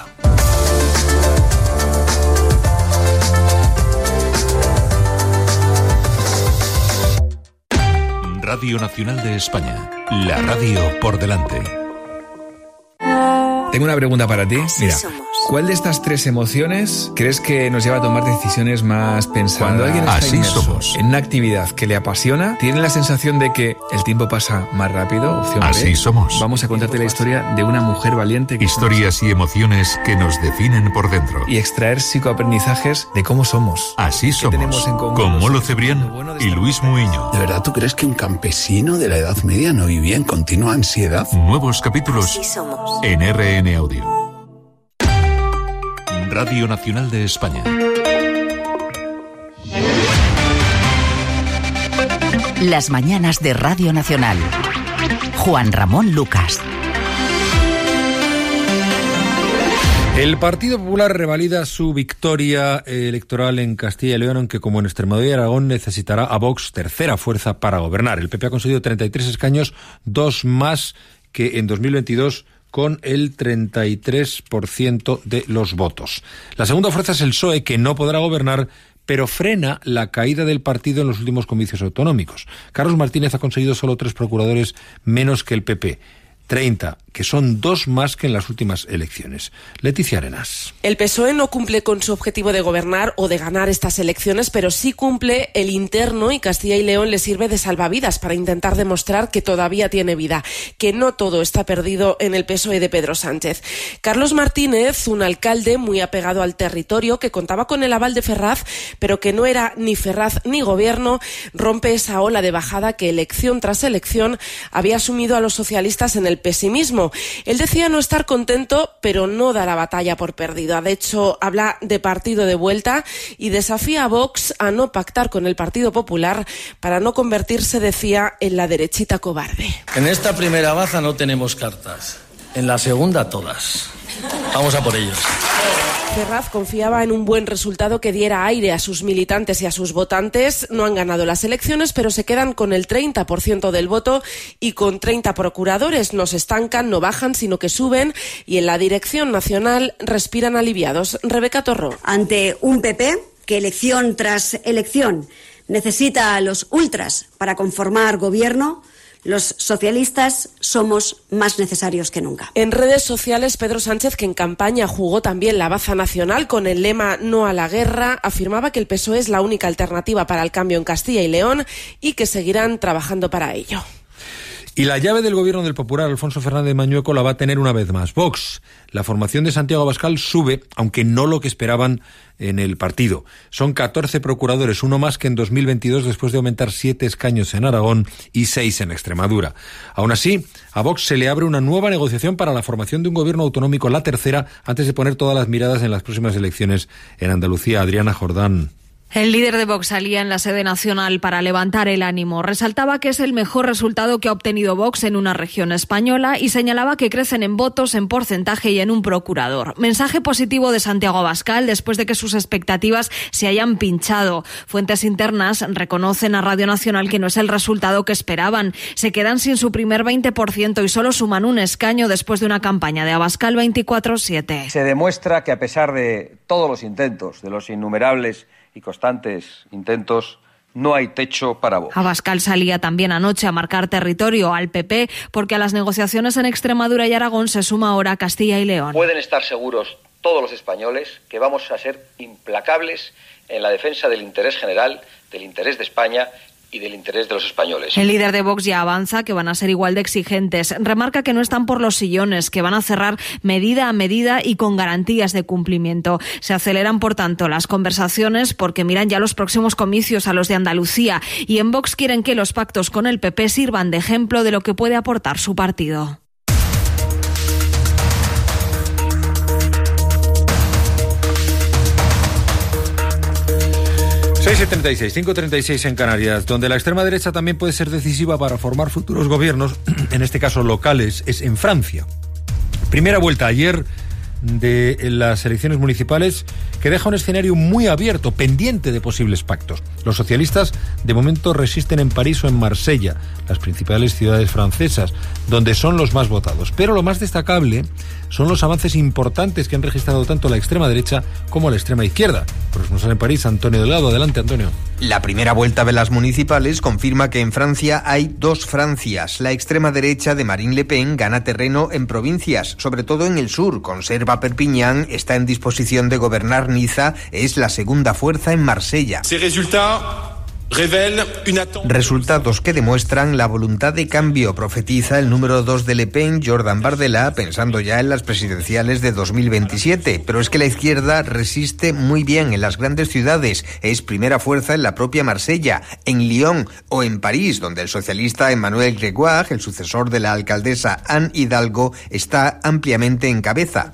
Radio Nacional de España, la radio por delante. Tengo una pregunta para ti. Mira, ¿cuál de estas tres emociones crees que nos lleva a tomar decisiones más pensadas? Cuando alguien está Así inmerso somos. en una actividad que le apasiona, ¿tiene la sensación de que el tiempo pasa más rápido? Opción B. Así somos. Vamos a contarte la historia de una mujer valiente que Historias y emociones que nos definen por dentro. y extraer psicoaprendizajes de cómo somos. Así somos. tenemos en común Con los Molo seres Cebrián humanos? Lo bueno de y esta Luis Muiño. ¿De verdad tú crees que un campesino de la Edad Media no vivía en continua ansiedad? Nuevos capítulos en R N Audio. Radio Nacional de España. Las mañanas de Radio Nacional. Juan Ramón Lucas. El Partido Popular revalida su victoria electoral en Castilla y León, aunque como en Extremadura y Aragón necesitará a Vox, tercera fuerza, para gobernar. El P P ha conseguido treinta y tres escaños, dos más que en dos mil veintidós, con el treinta y tres por ciento de los votos. La segunda fuerza es el P S O E, que no podrá gobernar, pero frena la caída del partido en los últimos comicios autonómicos. Carlos Martínez ha conseguido solo tres procuradores menos que el P P. treinta, que son dos más que en las últimas elecciones. Leticia Arenas. El P S O E no cumple con su objetivo de gobernar o de ganar estas elecciones, pero sí cumple el interno, y Castilla y León le sirve de salvavidas para intentar demostrar que todavía tiene vida, que no todo está perdido en el P S O E de Pedro Sánchez. Carlos Martínez, un alcalde muy apegado al territorio, que contaba con el aval de Ferraz, pero que no era ni Ferraz ni gobierno, rompe esa ola de bajada que elección tras elección había sumido a los socialistas en el pesimismo. Él decía no estar contento, pero no da la batalla por perdida. De hecho, habla de partido de vuelta y desafía a Vox a no pactar con el Partido Popular para no convertirse, decía, en la derechita cobarde. En esta primera baza no tenemos cartas. En la segunda, todas. Vamos a por ellos. Ferraz confiaba en un buen resultado que diera aire a sus militantes y a sus votantes. No han ganado las elecciones, pero se quedan con el treinta por ciento del voto y con treinta procuradores. No se estancan, no bajan, sino que suben, y en la dirección nacional respiran aliviados. Rebeca Torró. Ante un P P que elección tras elección necesita a los ultras para conformar gobierno, Los socialistas somos más necesarios que nunca. En redes sociales, Pedro Sánchez, que en campaña jugó también la baza nacional con el lema "No a la guerra", afirmaba que el P S O E es la única alternativa para el cambio en Castilla y León y que seguirán trabajando para ello. Y la llave del gobierno del popular Alfonso Fernández Mañueco la va a tener una vez más Vox. La formación de Santiago Abascal sube, aunque no lo que esperaban en el partido. Son catorce procuradores, uno más que en dos mil veintidós, después de aumentar siete escaños en Aragón y seis en Extremadura. Aún así, a Vox se le abre una nueva negociación para la formación de un gobierno autonómico, la tercera, antes de poner todas las miradas en las próximas elecciones en Andalucía. Adriana Jordán. El líder de Vox salía en la sede nacional para levantar el ánimo. Resaltaba que es el mejor resultado que ha obtenido Vox en una región española y señalaba que crecen en votos, en porcentaje y en un procurador. Mensaje positivo de Santiago Abascal después de que sus expectativas se hayan pinchado. Fuentes internas reconocen a Radio Nacional que no es el resultado que esperaban. Se quedan sin su primer veinte por ciento y solo suman un escaño después de una campaña de Abascal veinticuatro siete. Se demuestra que a pesar de todos los intentos, de los innumerables y constantes intentos, no hay techo para Vox. Abascal salía también anoche a marcar territorio al P P porque a las negociaciones en Extremadura y Aragón se suma ahora Castilla y León. Pueden estar seguros todos los españoles que vamos a ser implacables en la defensa del interés general, del interés de España y del interés de los españoles. El líder de Vox ya avanza que van a ser igual de exigentes. Remarca que no están por los sillones, que van a cerrar medida a medida y con garantías de cumplimiento. Se aceleran, por tanto, las conversaciones porque miran ya los próximos comicios, a los de Andalucía, y en Vox quieren que los pactos con el P P sirvan de ejemplo de lo que puede aportar su partido. seis y treinta y seis, cinco y treinta y seis en Canarias, donde la extrema derecha también puede ser decisiva para formar futuros gobiernos, en este caso locales, es en Francia. Primera vuelta ayer de las elecciones municipales que deja un escenario muy abierto, pendiente de posibles pactos. Los socialistas de momento resisten en París o en Marsella, las principales ciudades francesas, donde son los más votados. Pero lo más destacable son los avances importantes que han registrado tanto la extrema derecha como la extrema izquierda. Corresponsal en París, Antonio Delgado. Adelante, Antonio. La primera vuelta de las municipales confirma que en Francia hay dos Francias. La extrema derecha de Marine Le Pen gana terreno en provincias, sobre todo en el sur. Conserva Perpiñán, está en disposición de gobernar Niza, es la segunda fuerza en Marsella. Resultados que demuestran la voluntad de cambio, profetiza el número dos de Le Pen, Jordan Bardella, pensando ya en las presidenciales de dos mil veintisiete. Pero es que la izquierda resiste muy bien en las grandes ciudades. Es primera fuerza en la propia Marsella, en Lyon o en París, donde el socialista Emmanuel Grégoire, el sucesor de la alcaldesa Anne Hidalgo, está ampliamente en cabeza.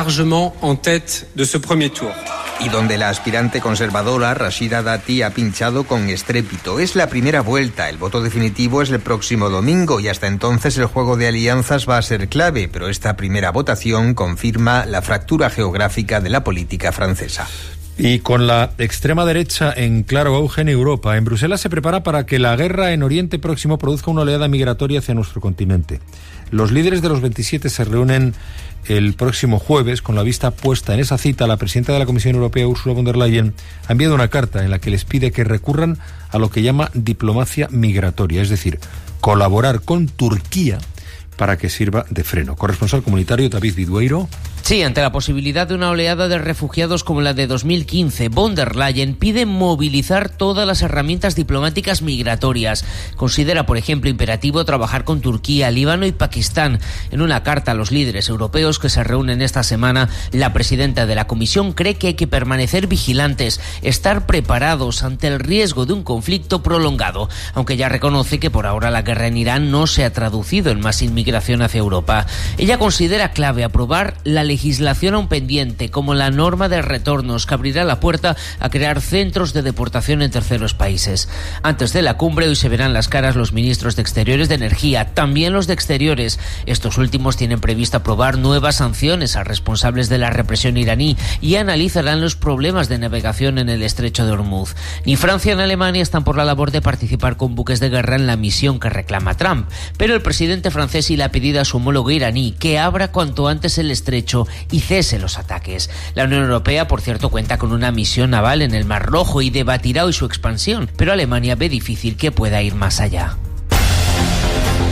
Y donde la aspirante conservadora Rashida Dati ha pinchado con estrépito. Es la primera vuelta, el voto definitivo es el próximo domingo y hasta entonces el juego de alianzas va a ser clave, pero esta primera votación confirma la fractura geográfica de la política francesa. Y con la extrema derecha en claro auge en Europa, en Bruselas se prepara para que la guerra en Oriente Próximo produzca una oleada migratoria hacia nuestro continente. Los líderes de los veintisiete se reúnen el próximo jueves, con la vista puesta en esa cita. La presidenta de la Comisión Europea, Ursula von der Leyen, ha enviado una carta en la que les pide que recurran a lo que llama diplomacia migratoria, es decir, colaborar con Turquía para que sirva de freno. Corresponsal comunitario David Vidueiro. Sí, ante la posibilidad de una oleada de refugiados como la de dos mil quince, von der Leyen pide movilizar todas las herramientas diplomáticas migratorias. Considera, por ejemplo, imperativo trabajar con Turquía, Líbano y Pakistán. En una carta a los líderes europeos que se reúnen esta semana, la presidenta de la Comisión cree que hay que permanecer vigilantes, estar preparados ante el riesgo de un conflicto prolongado, aunque ya reconoce que por ahora la guerra en Irán no se ha traducido en más inmigración hacia Europa. Ella considera clave aprobar la legislación aún pendiente, como la norma de retornos, que abrirá la puerta a crear centros de deportación en terceros países. Antes de la cumbre, hoy se verán las caras los ministros de Exteriores de Energía, también los de Exteriores. Estos últimos tienen previsto aprobar nuevas sanciones a responsables de la represión iraní y analizarán los problemas de navegación en el estrecho de Hormuz. Ni Francia ni Alemania están por la labor de participar con buques de guerra en la misión que reclama Trump, pero el presidente francés sí le ha pedido a su homólogo iraní que abra cuanto antes el estrecho y cese los ataques. La Unión Europea, por cierto, cuenta con una misión naval en el Mar Rojo y debatirá hoy su expansión, pero Alemania ve difícil que pueda ir más allá.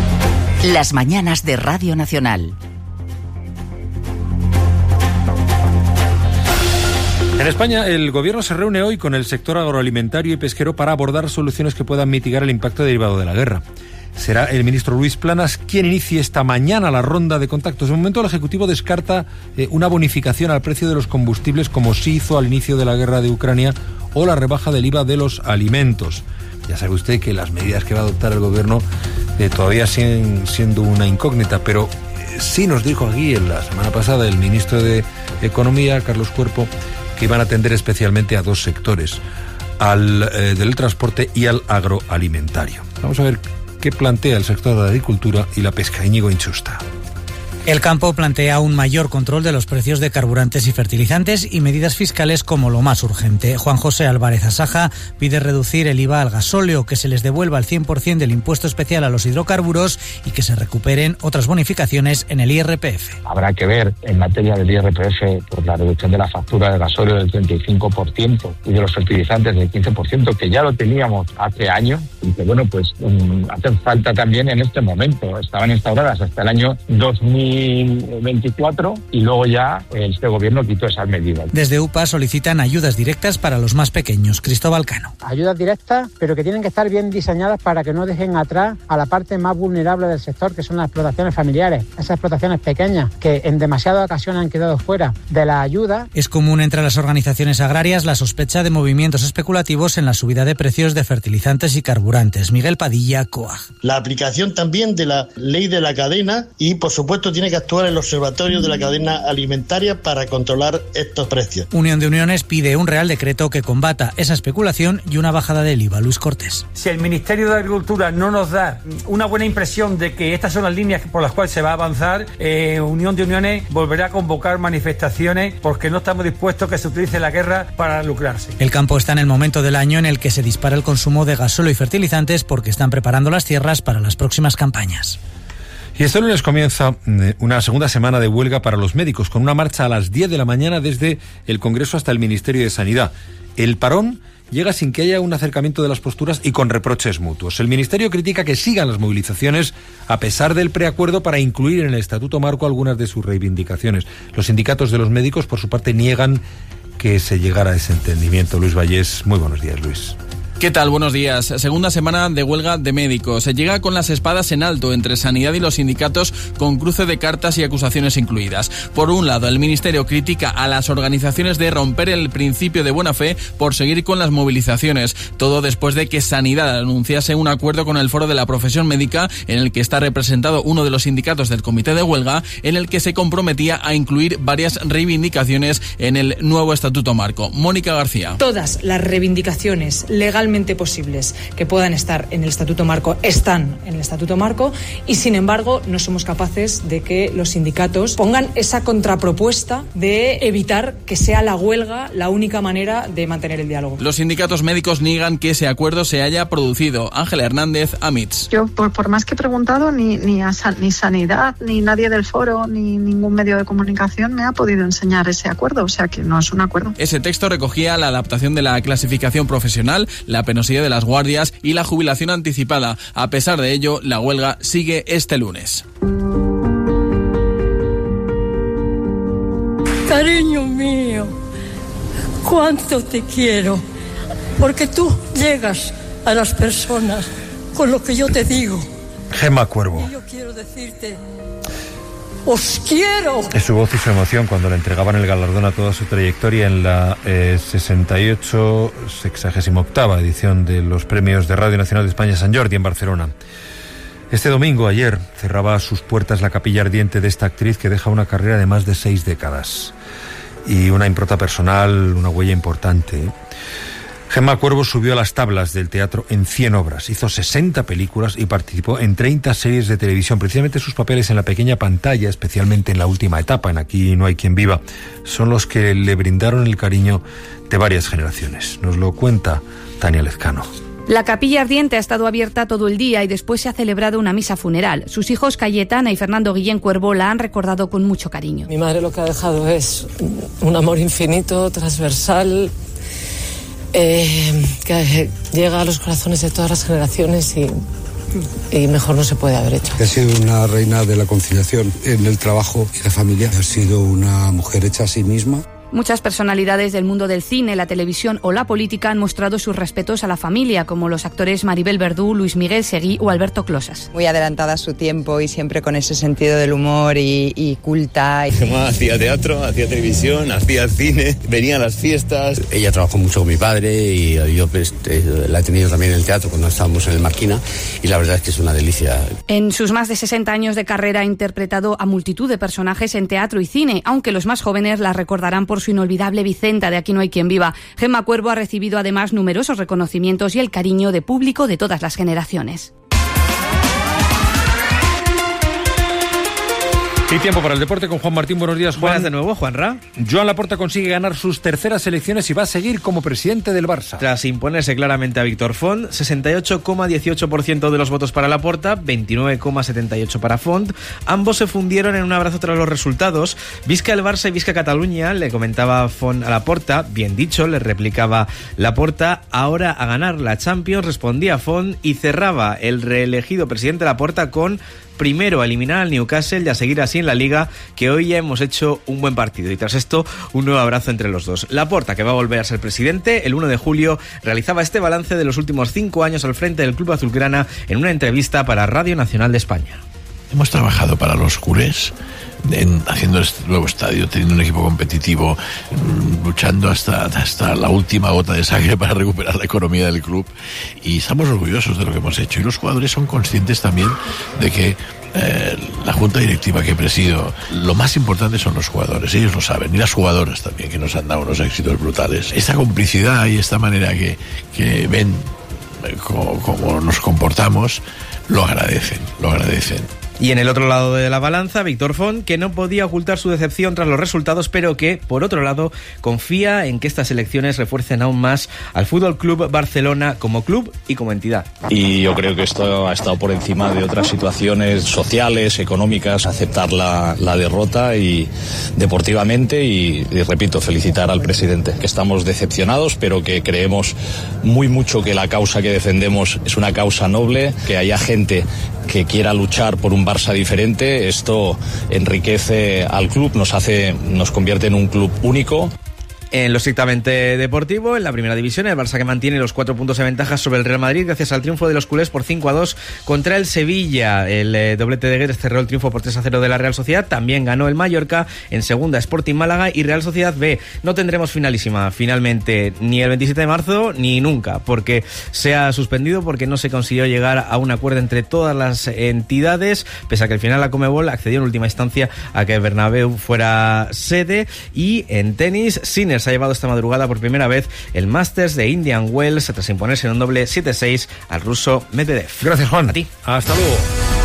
Las mañanas de Radio Nacional. En España, el Gobierno se reúne hoy con el sector agroalimentario y pesquero para abordar soluciones que puedan mitigar el impacto derivado de la guerra. Será el ministro Luis Planas quien inicie esta mañana la ronda de contactos. De momento, el Ejecutivo descarta eh, una bonificación al precio de los combustibles, como sí hizo al inicio de la guerra de Ucrania, o la rebaja del I V A de los alimentos. Ya sabe usted que las medidas que va a adoptar el Gobierno eh, todavía siguen siendo una incógnita, pero eh, sí nos dijo aquí en la semana pasada el ministro de Economía, Carlos Cuerpo, que iban a atender especialmente a dos sectores, al eh, del transporte y al agroalimentario. Vamos a ver qué plantea el sector de la agricultura y la pesca. Íñigo Inchusta. El campo plantea un mayor control de los precios de carburantes y fertilizantes y medidas fiscales como lo más urgente. Juan José Álvarez Asaja pide reducir el I V A al gasóleo, que se les devuelva el cien por ciento del impuesto especial a los hidrocarburos y que se recuperen otras bonificaciones en el I R P F. Habrá que ver en materia del I R P F por la reducción de la factura de gasóleo del treinta y cinco por ciento y de los fertilizantes del quince por ciento, que ya lo teníamos hace años y que, bueno, pues um, hacen falta también en este momento. Estaban instauradas hasta el año dos mil veinticuatro y luego ya este gobierno quitó esas medidas. Desde U P A solicitan ayudas directas para los más pequeños. Cristóbal Cano. Ayudas directas, pero que tienen que estar bien diseñadas para que no dejen atrás a la parte más vulnerable del sector, que son las explotaciones familiares, esas explotaciones pequeñas que en demasiadas ocasiones han quedado fuera de la ayuda. Es común entre las organizaciones agrarias la sospecha de movimientos especulativos en la subida de precios de fertilizantes y carburantes. Miguel Padilla, C O A G. La aplicación también de la ley de la cadena y, por supuesto, tiene que actuar el Observatorio de la Cadena Alimentaria para controlar estos precios. Unión de Uniones pide un real decreto que combata esa especulación y una bajada del I V A. Luis Cortés. Si el Ministerio de Agricultura no nos da una buena impresión de que estas son las líneas por las cuales se va a avanzar, eh, Unión de Uniones volverá a convocar manifestaciones porque no estamos dispuestos a que se utilice la guerra para lucrarse. El campo está en el momento del año en el que se dispara el consumo de gasóleo y fertilizantes porque están preparando las tierras para las próximas campañas. Y este lunes comienza una segunda semana de huelga para los médicos, con una marcha a las diez de la mañana desde el Congreso hasta el Ministerio de Sanidad. El parón llega sin que haya un acercamiento de las posturas y con reproches mutuos. El Ministerio critica que sigan las movilizaciones a pesar del preacuerdo para incluir en el Estatuto Marco algunas de sus reivindicaciones. Los sindicatos de los médicos, por su parte, niegan que se llegara a ese entendimiento. Luis Vallés, muy buenos días, Luis. ¿Qué tal? Buenos días. Segunda semana de huelga de médicos. Se llega con las espadas en alto entre Sanidad y los sindicatos, con cruce de cartas y acusaciones incluidas. Por un lado, el Ministerio critica a las organizaciones de romper el principio de buena fe por seguir con las movilizaciones. Todo después de que Sanidad anunciase un acuerdo con el Foro de la Profesión Médica, en el que está representado uno de los sindicatos del comité de huelga, en el que se comprometía a incluir varias reivindicaciones en el nuevo Estatuto Marco. Mónica García. Todas las reivindicaciones legales posibles que puedan estar en el Estatuto Marco están en el Estatuto Marco y, sin embargo, no somos capaces de que los sindicatos pongan esa contrapropuesta de evitar que sea la huelga la única manera de mantener el diálogo. Los sindicatos médicos niegan que ese acuerdo se haya producido. Ángela Hernández, A M I T S. Yo, por, por más que he preguntado, ni, ni, a, ni Sanidad, ni nadie del foro, ni ningún medio de comunicación me ha podido enseñar ese acuerdo, o sea que no es un acuerdo. Ese texto recogía la adaptación de la clasificación profesional, la penosidad de las guardias y la jubilación anticipada. A pesar de ello, la huelga sigue este lunes. Cariño mío, cuánto te quiero, porque tú llegas a las personas con lo que yo te digo. Gemma Cuervo. Y yo quiero decirte, ¡os quiero! Es su voz y su emoción cuando le entregaban el galardón a toda su trayectoria en la eh, sesenta y ocho, sexagésima octava edición de los premios de Radio Nacional de España San Jordi en Barcelona. Este domingo, ayer, cerraba sus puertas la capilla ardiente de esta actriz que deja una carrera de más de seis décadas y una impronta personal, una huella importante. Gemma Cuervo subió a las tablas del teatro en cien obras, hizo sesenta películas y participó en treinta series de televisión. Precisamente sus papeles en la pequeña pantalla, especialmente en la última etapa, en Aquí no hay quien viva, son los que le brindaron el cariño de varias generaciones. Nos lo cuenta Tania Lezcano. La capilla ardiente ha estado abierta todo el día y después se ha celebrado una misa funeral. Sus hijos Cayetana y Fernando Guillén Cuervo la han recordado con mucho cariño. Mi madre lo que ha dejado es un amor infinito, transversal, eh, que llega a los corazones de todas las generaciones y y mejor no se puede haber hecho. Ha sido una reina de la conciliación en el trabajo y la familia. Ha sido una mujer hecha a sí misma. Muchas personalidades del mundo del cine, la televisión o la política han mostrado sus respetos a la familia, como los actores Maribel Verdú, Luis Miguel Seguí o Alberto Closas. Muy adelantada a su tiempo y siempre con ese sentido del humor y, y culta. Hacía teatro, hacía televisión, hacía cine, venía a las fiestas. Ella trabajó mucho con mi padre y yo pues, la he tenido también en el teatro cuando estábamos en el Marquina y la verdad es que es una delicia. En sus más de sesenta años de carrera ha interpretado a multitud de personajes en teatro y cine, aunque los más jóvenes la recordarán por su inolvidable Vicenta de Aquí no hay quien viva. Gemma Cuervo ha recibido además numerosos reconocimientos y el cariño de público de todas las generaciones. Y tiempo para el deporte con Juan Martín. Buenos días, Juan. Buenas de nuevo, Juanra. Joan Laporta consigue ganar sus terceras elecciones y va a seguir como presidente del Barça. Tras imponerse claramente a Víctor Font, sesenta y ocho coma dieciocho por ciento de los votos para Laporta, veintinueve coma setenta y ocho por ciento para Font. Ambos se fundieron en un abrazo tras los resultados. Visca el Barça y Visca Cataluña, le comentaba Font a Laporta. Bien dicho, le replicaba Laporta. Ahora a ganar la Champions, respondía Font y cerraba el reelegido presidente Laporta con: primero, a eliminar al Newcastle y a seguir así en la Liga, que hoy ya hemos hecho un buen partido. Y tras esto, un nuevo abrazo entre los dos. Laporta, que va a volver a ser presidente, el uno de julio realizaba este balance de los últimos cinco años al frente del club azulgrana en una entrevista para Radio Nacional de España. Hemos trabajado para los culés, en, haciendo este nuevo estadio, teniendo un equipo competitivo, luchando hasta, hasta la última gota de sangre para recuperar la economía del club, y estamos orgullosos de lo que hemos hecho, y los jugadores son conscientes también de que eh, la junta directiva que presido, lo más importante son los jugadores, ellos lo saben, y las jugadoras también, que nos han dado unos éxitos brutales. Esta complicidad y esta manera que, que ven eh, cómo, cómo nos comportamos, lo agradecen, lo agradecen. Y en el otro lado de la balanza, Víctor Font, que no podía ocultar su decepción tras los resultados, pero que, por otro lado, confía en que estas elecciones refuercen aún más al F C Barcelona como club y como entidad. Y yo creo que esto ha estado por encima de otras situaciones sociales, económicas, aceptar la, la derrota y deportivamente y, y, repito, felicitar al presidente, que estamos decepcionados, pero que creemos muy mucho que la causa que defendemos es una causa noble, que haya gente que quiera luchar por un Barça diferente. Esto enriquece al club, nos hace, nos convierte en un club único. En lo estrictamente deportivo, en la primera división, el Barça que mantiene los cuatro puntos de ventaja sobre el Real Madrid gracias al triunfo de los culés por cinco a dos contra el Sevilla. El eh, doblete de Guedes cerró el triunfo por tres a cero de la Real Sociedad. También ganó el Mallorca, en segunda Sporting Málaga y Real Sociedad B. No tendremos finalísima finalmente ni el veintisiete de marzo ni nunca, porque se ha suspendido, porque no se consiguió llegar a un acuerdo entre todas las entidades, pese a que al final la Conmebol accedió en última instancia a que el Bernabéu fuera sede. Y en tenis, Sinner se ha llevado esta madrugada por primera vez el Masters de Indian Wells tras imponerse en un doble siete seis al ruso Medvedev. Gracias, Juan. A ti. Hasta luego.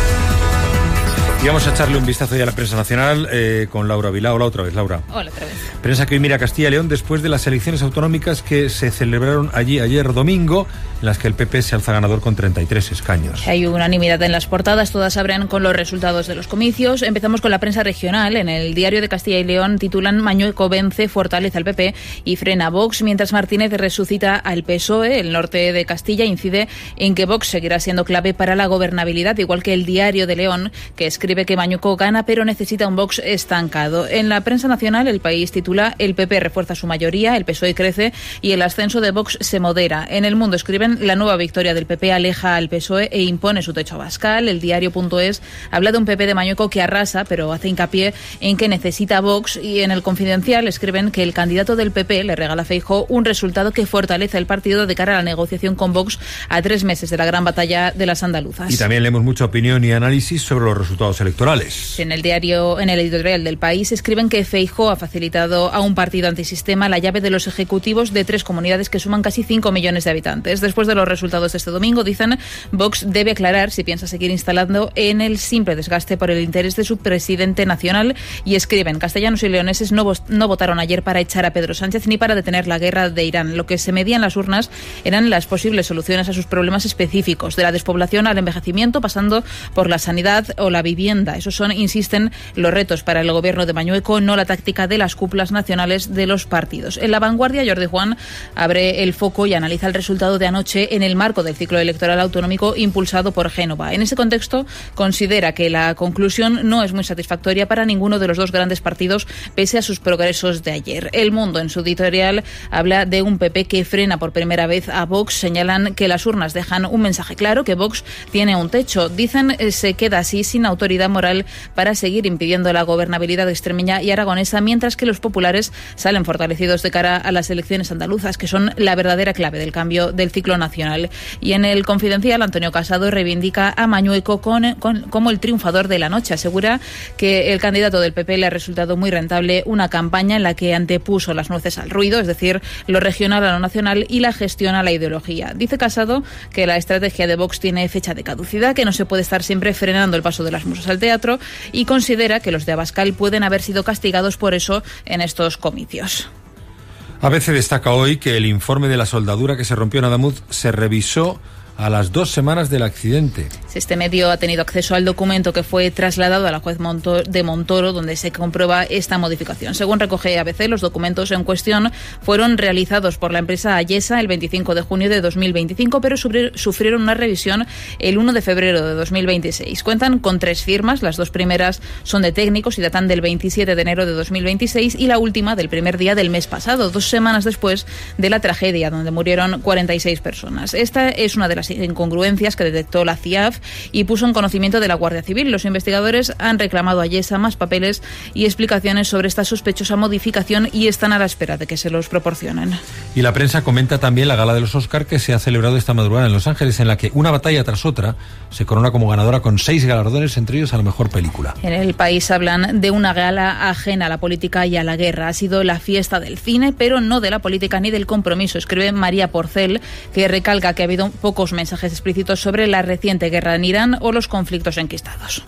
Y vamos a echarle un vistazo ya a la prensa nacional eh, con Laura Vilá. Hola otra vez, Laura. Hola otra vez. Prensa que hoy mira a Castilla y León después de las elecciones autonómicas que se celebraron allí ayer domingo, en las que el P P se alza ganador con treinta y tres escaños. Hay unanimidad en las portadas, todas abren con los resultados de los comicios. Empezamos con la prensa regional. En el Diario de Castilla y León titulan: Mañueco vence, fortalece al P P y frena a Vox, mientras Martínez resucita al P S O E. El norte de Castilla incide en que Vox seguirá siendo clave para la gobernabilidad, igual que el Diario de León, que escribe que Mañueco gana pero necesita un Vox estancado. En la prensa nacional, El País titula: el P P refuerza su mayoría, el P S O E crece y el ascenso de Vox se modera. En El Mundo escriben: la nueva victoria del P P aleja al P S O E e impone su techo a Abascal. El Diario.es habla de un P P de Mañueco que arrasa, pero hace hincapié en que necesita Vox. Y en El Confidencial escriben que el candidato del P P le regala a Feijóo un resultado que fortalece el partido de cara a la negociación con Vox a tres meses de la gran batalla de las andaluzas. Y también leemos mucha opinión y análisis sobre los resultados electorales. En el diario, en el editorial del País escriben que Feijóo ha facilitado a un partido antisistema la llave de los ejecutivos de tres comunidades que suman casi cinco millones de habitantes. Después de los resultados de este domingo, dicen, Vox debe aclarar si piensa seguir instalando en el simple desgaste por el interés de su presidente nacional. Y escriben: castellanos y leoneses no, no votaron ayer para echar a Pedro Sánchez ni para detener la guerra de Irán. Lo que se medía en las urnas eran las posibles soluciones a sus problemas específicos, de la despoblación al envejecimiento, pasando por la sanidad o la vivienda Hacienda. Esos son, insisten, los retos para el gobierno de Mañueco, no la táctica de las cúpulas nacionales de los partidos. En La Vanguardia, Jordi Juan abre el foco y analiza el resultado de anoche en el marco del ciclo electoral autonómico impulsado por Génova. En ese contexto, considera que la conclusión no es muy satisfactoria para ninguno de los dos grandes partidos, pese a sus progresos de ayer. El Mundo, en su editorial, habla de un P P que frena por primera vez a Vox. Señalan que las urnas dejan un mensaje claro, que Vox tiene un techo. Dicen eh, se queda así sin autoridad moral para seguir impidiendo la gobernabilidad extremeña y aragonesa, mientras que los populares salen fortalecidos de cara a las elecciones andaluzas, que son la verdadera clave del cambio del ciclo nacional. Y en el Confidencial, Antonio Casado reivindica a Mañueco con, con, como el triunfador de la noche. Asegura que el candidato del P P le ha resultado muy rentable una campaña en la que antepuso las nueces al ruido, es decir, lo regional a lo nacional, y la gestión a la ideología. Dice Casado que la estrategia de Vox tiene fecha de caducidad, que no se puede estar siempre frenando el paso de las musas al teatro, y considera que los de Abascal pueden haber sido castigados por eso en estos comicios. A B C destaca hoy que el informe de la soldadura que se rompió en Adamuz se revisó a las dos semanas del accidente. Este medio ha tenido acceso al documento que fue trasladado a la juez de Montoro, donde se comprueba esta modificación. Según recoge A B C, los documentos en cuestión fueron realizados por la empresa Ayesa el veinticinco de junio de dos mil veinticinco, pero sufrieron una revisión el uno de febrero de dos mil veintiséis. Cuentan con tres firmas, las dos primeras son de técnicos y datan del veintisiete de enero de dos mil veintiséis y la última del primer día del mes pasado, dos semanas después de la tragedia, donde murieron cuarenta y seis personas. Esta es una de las incongruencias que detectó la C I A F y puso en conocimiento de la Guardia Civil. Los investigadores han reclamado a Ayesa más papeles y explicaciones sobre esta sospechosa modificación y están a la espera de que se los proporcionen. Y la prensa comenta también la gala de los Oscar que se ha celebrado esta madrugada en Los Ángeles, en la que una batalla tras otra se corona como ganadora con seis galardones, entre ellos a la mejor película. En el país hablan de una gala ajena a la política y a la guerra. Ha sido la fiesta del cine, pero no de la política ni del compromiso, escribe María Porcel, que recalca que ha habido pocos mensajes explícitos sobre la reciente guerra en Irán o los conflictos enquistados.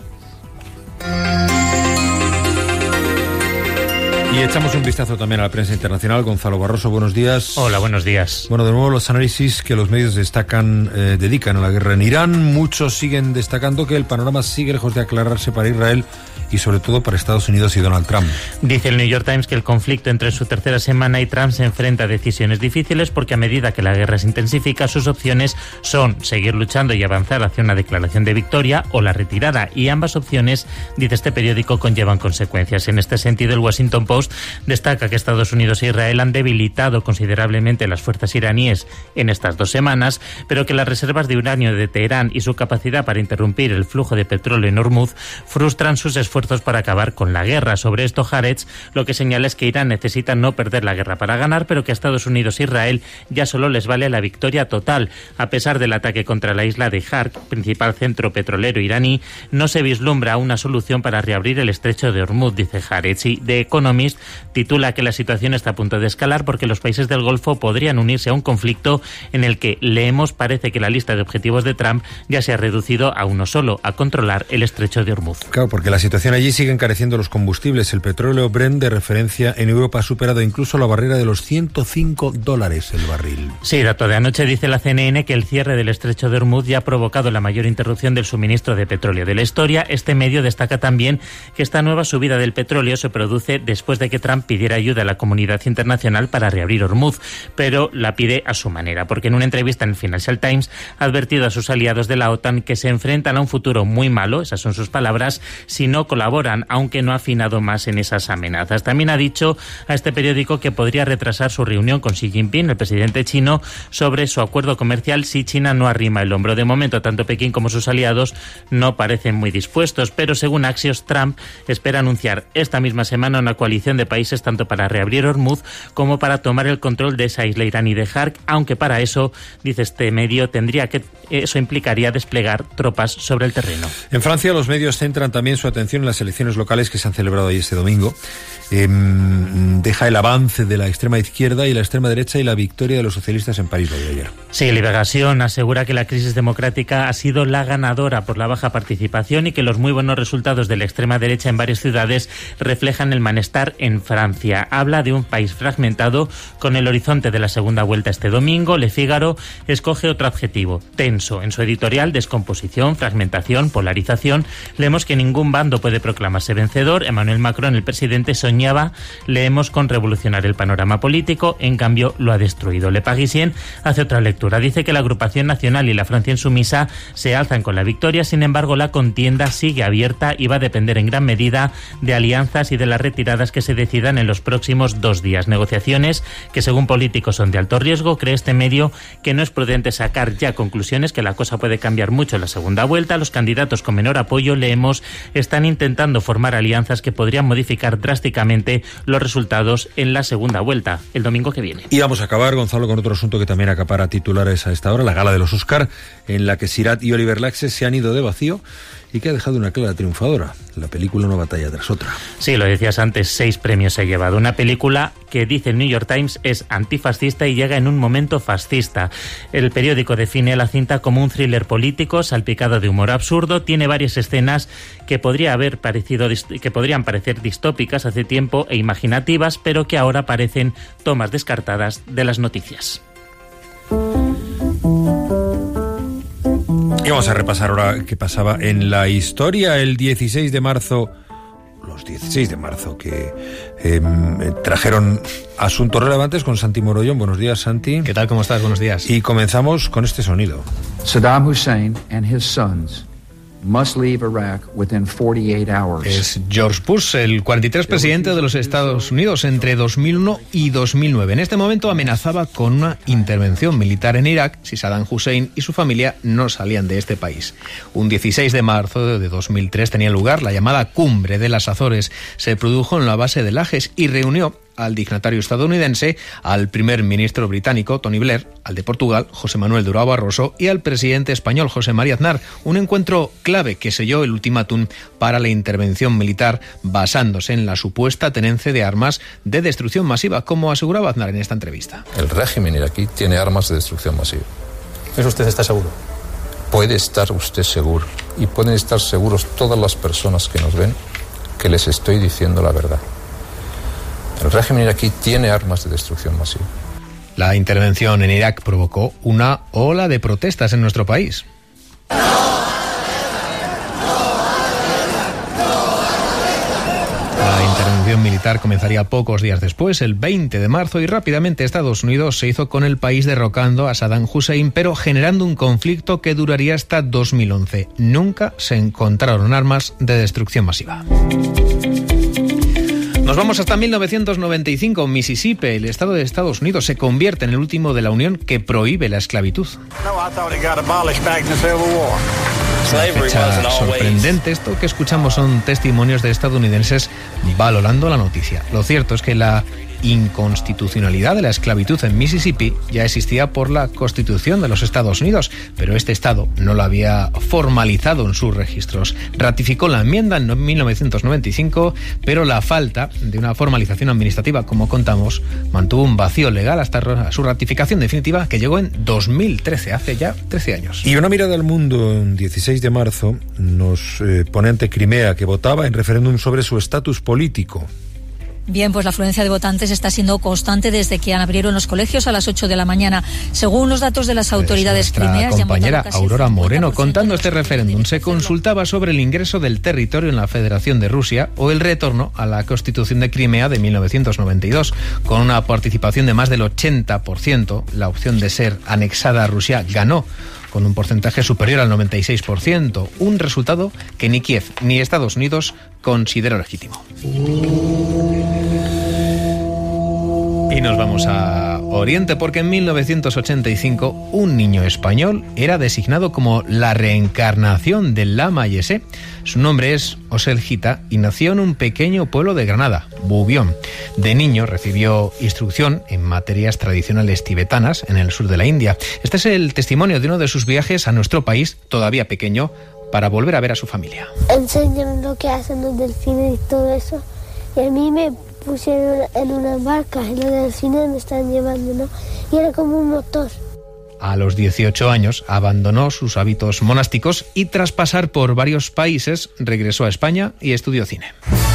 Y echamos un vistazo también a la prensa internacional. Gonzalo Barroso, buenos días. Hola, buenos días. Bueno, de nuevo los análisis que los medios destacan, eh, dedican a la guerra en Irán. Muchos siguen destacando que el panorama sigue lejos de aclararse para Israel y sobre todo para Estados Unidos y Donald Trump. Dice el New York Times que el conflicto entre su tercera semana y Trump se enfrenta a decisiones difíciles porque a medida que la guerra se intensifica, sus opciones son seguir luchando y avanzar hacia una declaración de victoria o la retirada, y ambas opciones, dice este periódico, conllevan consecuencias. En este sentido, el Washington Post destaca que Estados Unidos e Israel han debilitado considerablemente las fuerzas iraníes en estas dos semanas, pero que las reservas de uranio de Teherán y su capacidad para interrumpir el flujo de petróleo en Hormuz frustran sus esfuerzos para acabar con la guerra. Sobre esto, Haaretz lo que señala es que Irán necesita no perder la guerra para ganar, pero que a Estados Unidos e Israel ya solo les vale la victoria total. A pesar del ataque contra la isla de Hark, principal centro petrolero iraní, no se vislumbra una solución para reabrir el estrecho de Hormuz, dice Haaretz. Y The Economist titula que la situación está a punto de escalar porque los países del Golfo podrían unirse a un conflicto en el que, leemos, parece que la lista de objetivos de Trump ya se ha reducido a uno solo, a controlar el estrecho de Hormuz. Claro, porque la situación allí sigue encareciendo los combustibles. El petróleo Brent de referencia en Europa ha superado incluso la barrera de los ciento cinco dólares el barril. Sí, dato de anoche, dice la C N N que el cierre del estrecho de Hormuz ya ha provocado la mayor interrupción del suministro de petróleo de la historia. Este medio destaca también que esta nueva subida del petróleo se produce después de que Trump pidiera ayuda a la comunidad internacional para reabrir Hormuz, pero la pide a su manera, porque en una entrevista en el Financial Times ha advertido a sus aliados de la OTAN que se enfrentan a un futuro muy malo, esas son sus palabras, si no colaboran, aunque no ha afinado más en esas amenazas. También ha dicho a este periódico que podría retrasar su reunión con Xi Jinping, el presidente chino, sobre su acuerdo comercial si China no arrima el hombro. De momento, tanto Pekín como sus aliados no parecen muy dispuestos, pero según Axios, Trump espera anunciar esta misma semana una coalición de países tanto para reabrir Hormuz como para tomar el control de esa isla iraní de Hark, aunque para eso, dice este medio, tendría que eso implicaría desplegar tropas sobre el terreno. En Francia, los medios centran también su atención en las elecciones locales que se han celebrado ahí este domingo. Eh, deja el avance de la extrema izquierda y la extrema derecha y la victoria de los socialistas en París de ayer. Sí, Liberación asegura que la crisis democrática ha sido la ganadora por la baja participación y que los muy buenos resultados de la extrema derecha en varias ciudades reflejan el malestar en Francia. Habla de un país fragmentado con el horizonte de la segunda vuelta este domingo. Le Figaro escoge otro adjetivo, tenso. En su editorial, descomposición, fragmentación, polarización, leemos que ningún bando puede proclamarse vencedor. Emmanuel Macron, el presidente, soñaba, leemos, con revolucionar el panorama político, en cambio lo ha destruido. Le Parisien hace otra lectura. Dice que la agrupación nacional y la Francia insumisa se alzan con la victoria, sin embargo la contienda sigue abierta y va a depender en gran medida de alianzas y de las retiradas que se decidan en los próximos dos días. Negociaciones que según políticos son de alto riesgo. Cree este medio que no es prudente sacar ya conclusiones, que la cosa puede cambiar mucho en la segunda vuelta. Los candidatos con menor apoyo, leemos, están intentando formar alianzas que podrían modificar drásticamente los resultados en la segunda vuelta, el domingo que viene. Y vamos a acabar, Gonzalo, con otro asunto que también acapara titulares a esta hora, la gala de los Oscar, en la que Sirat y Oliver Laxe se han ido de vacío y que ha dejado una clara triunfadora. La película una batalla tras otra. Sí, lo decías antes, seis premios se ha llevado. Una película que, dice el New York Times, es antifascista y llega en un momento fascista. El periódico define la cinta como un thriller político salpicado de humor absurdo. Tiene varias escenas que podría haber parecido que podrían parecer distópicas hace tiempo e imaginativas, pero que ahora parecen tomas descartadas de las noticias. Y vamos a repasar ahora qué pasaba en la historia el dieciséis de marzo, los dieciséis de marzo, que eh, trajeron asuntos relevantes con Santi Morollón. Buenos días, Santi. ¿Qué tal? ¿Cómo estás? Buenos días. Y comenzamos con este sonido. Saddam Hussein and his sons must leave Iraq within forty-eight hours. Es George Bush, el cuarenta y tres presidente de los Estados Unidos entre dos mil uno y dos mil nueve. En este momento amenazaba con una intervención militar en Irak si Saddam Hussein y su familia no salían de este país. Un dieciséis de marzo de dos mil tres tenía lugar la llamada Cumbre de las Azores. Se produjo en la base de Lajes y reunió al dignatario estadounidense, al primer ministro británico, Tony Blair, al de Portugal, José Manuel Durão Barroso, y al presidente español, José María Aznar. Un encuentro clave que selló el ultimátum para la intervención militar, basándose en la supuesta tenencia de armas de destrucción masiva, como aseguraba Aznar en esta entrevista. El régimen iraquí tiene armas de destrucción masiva. ¿Eso usted está seguro? Puede estar usted seguro, y pueden estar seguros todas las personas que nos ven, que les estoy diciendo la verdad. El régimen iraquí tiene armas de destrucción masiva. La intervención en Irak provocó una ola de protestas en nuestro país. La intervención militar comenzaría pocos días después, el veinte de marzo, y rápidamente Estados Unidos se hizo con el país derrocando a Saddam Hussein, pero generando un conflicto que duraría hasta dos mil once. Nunca se encontraron armas de destrucción masiva. Nos vamos hasta mil novecientos noventa y cinco. Mississippi, el estado de Estados Unidos, se convierte en el último de la Unión que prohíbe la esclavitud. Una fecha sorprendente. Esto que escuchamos son testimonios de estadounidenses valorando la noticia. Lo cierto es que la inconstitucionalidad de la esclavitud en Mississippi ya existía por la Constitución de los Estados Unidos, pero este estado no la había formalizado en sus registros. Ratificó la enmienda en mil novecientos noventa y cinco, pero la falta de una formalización administrativa, como contamos, mantuvo un vacío legal hasta su ratificación definitiva, que llegó en dos mil trece, hace ya trece años. Y una mirada al mundo en dieciséis de marzo nos eh, pone ante Crimea, que votaba en referéndum sobre su estatus político. Bien, pues la afluencia de votantes está siendo constante desde que abrieron los colegios a las ocho de la mañana. Según los datos de las autoridades crimeas, nuestra compañera Aurora Moreno, contando este referéndum, se consultaba sobre el ingreso del territorio en la Federación de Rusia o el retorno a la Constitución de Crimea de mil novecientos noventa y dos. Con una participación de más del ochenta por ciento, la opción de ser anexada a Rusia ganó, con un porcentaje superior al noventa y seis por ciento, un resultado que ni Kiev ni Estados Unidos considera legítimo. Y nos vamos a Oriente, porque en mil novecientos ochenta y cinco un niño español era designado como la reencarnación del Lama Yesé. Su nombre es Osel Gita y nació en un pequeño pueblo de Granada, Bubión. De niño recibió instrucción en materias tradicionales tibetanas en el sur de la India. Este es el testimonio de uno de sus viajes a nuestro país, todavía pequeño, para volver a ver a su familia. Enseñan lo que hacen los delfines y todo eso. Y a mí me pusieron en una barca y los delfines me están llevando, ¿no? Y era como un motor. A los dieciocho años abandonó sus hábitos monásticos y tras pasar por varios países regresó a España y estudió cine.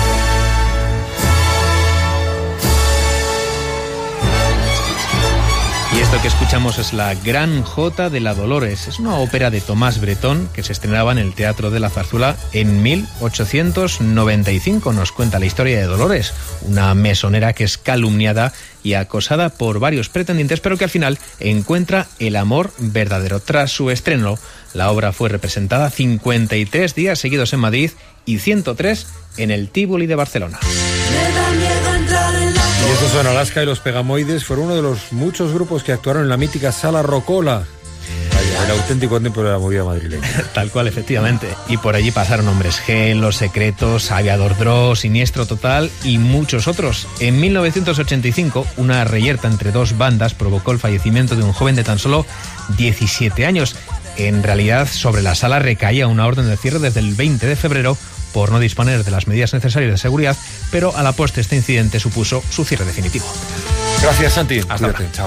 Y esto que escuchamos es La Gran Jota de la Dolores. Es una ópera de Tomás Bretón que se estrenaba en el Teatro de la Zarzuela en mil ochocientos noventa y cinco. Nos cuenta la historia de Dolores, una mesonera que es calumniada y acosada por varios pretendientes, pero que al final encuentra el amor verdadero. Tras su estreno, la obra fue representada cincuenta y tres días seguidos en Madrid y ciento tres en el Tívoli de Barcelona. Y estos son Alaska y los Pegamoides, fueron uno de los muchos grupos que actuaron en la mítica Sala Rocola. Vaya, el auténtico templo de la movida madrileña. Tal cual, efectivamente. Y por allí pasaron Hombres G, Los Secretos, Aviador Dro, Siniestro Total y muchos otros. En mil novecientos ochenta y cinco, una reyerta entre dos bandas provocó el fallecimiento de un joven de tan solo diecisiete años. En realidad, sobre la sala recaía una orden de cierre desde el veinte de febrero por no disponer de las medidas necesarias de seguridad, pero a la postre este incidente supuso su cierre definitivo. Gracias, Santi. Hasta ahora. Chao.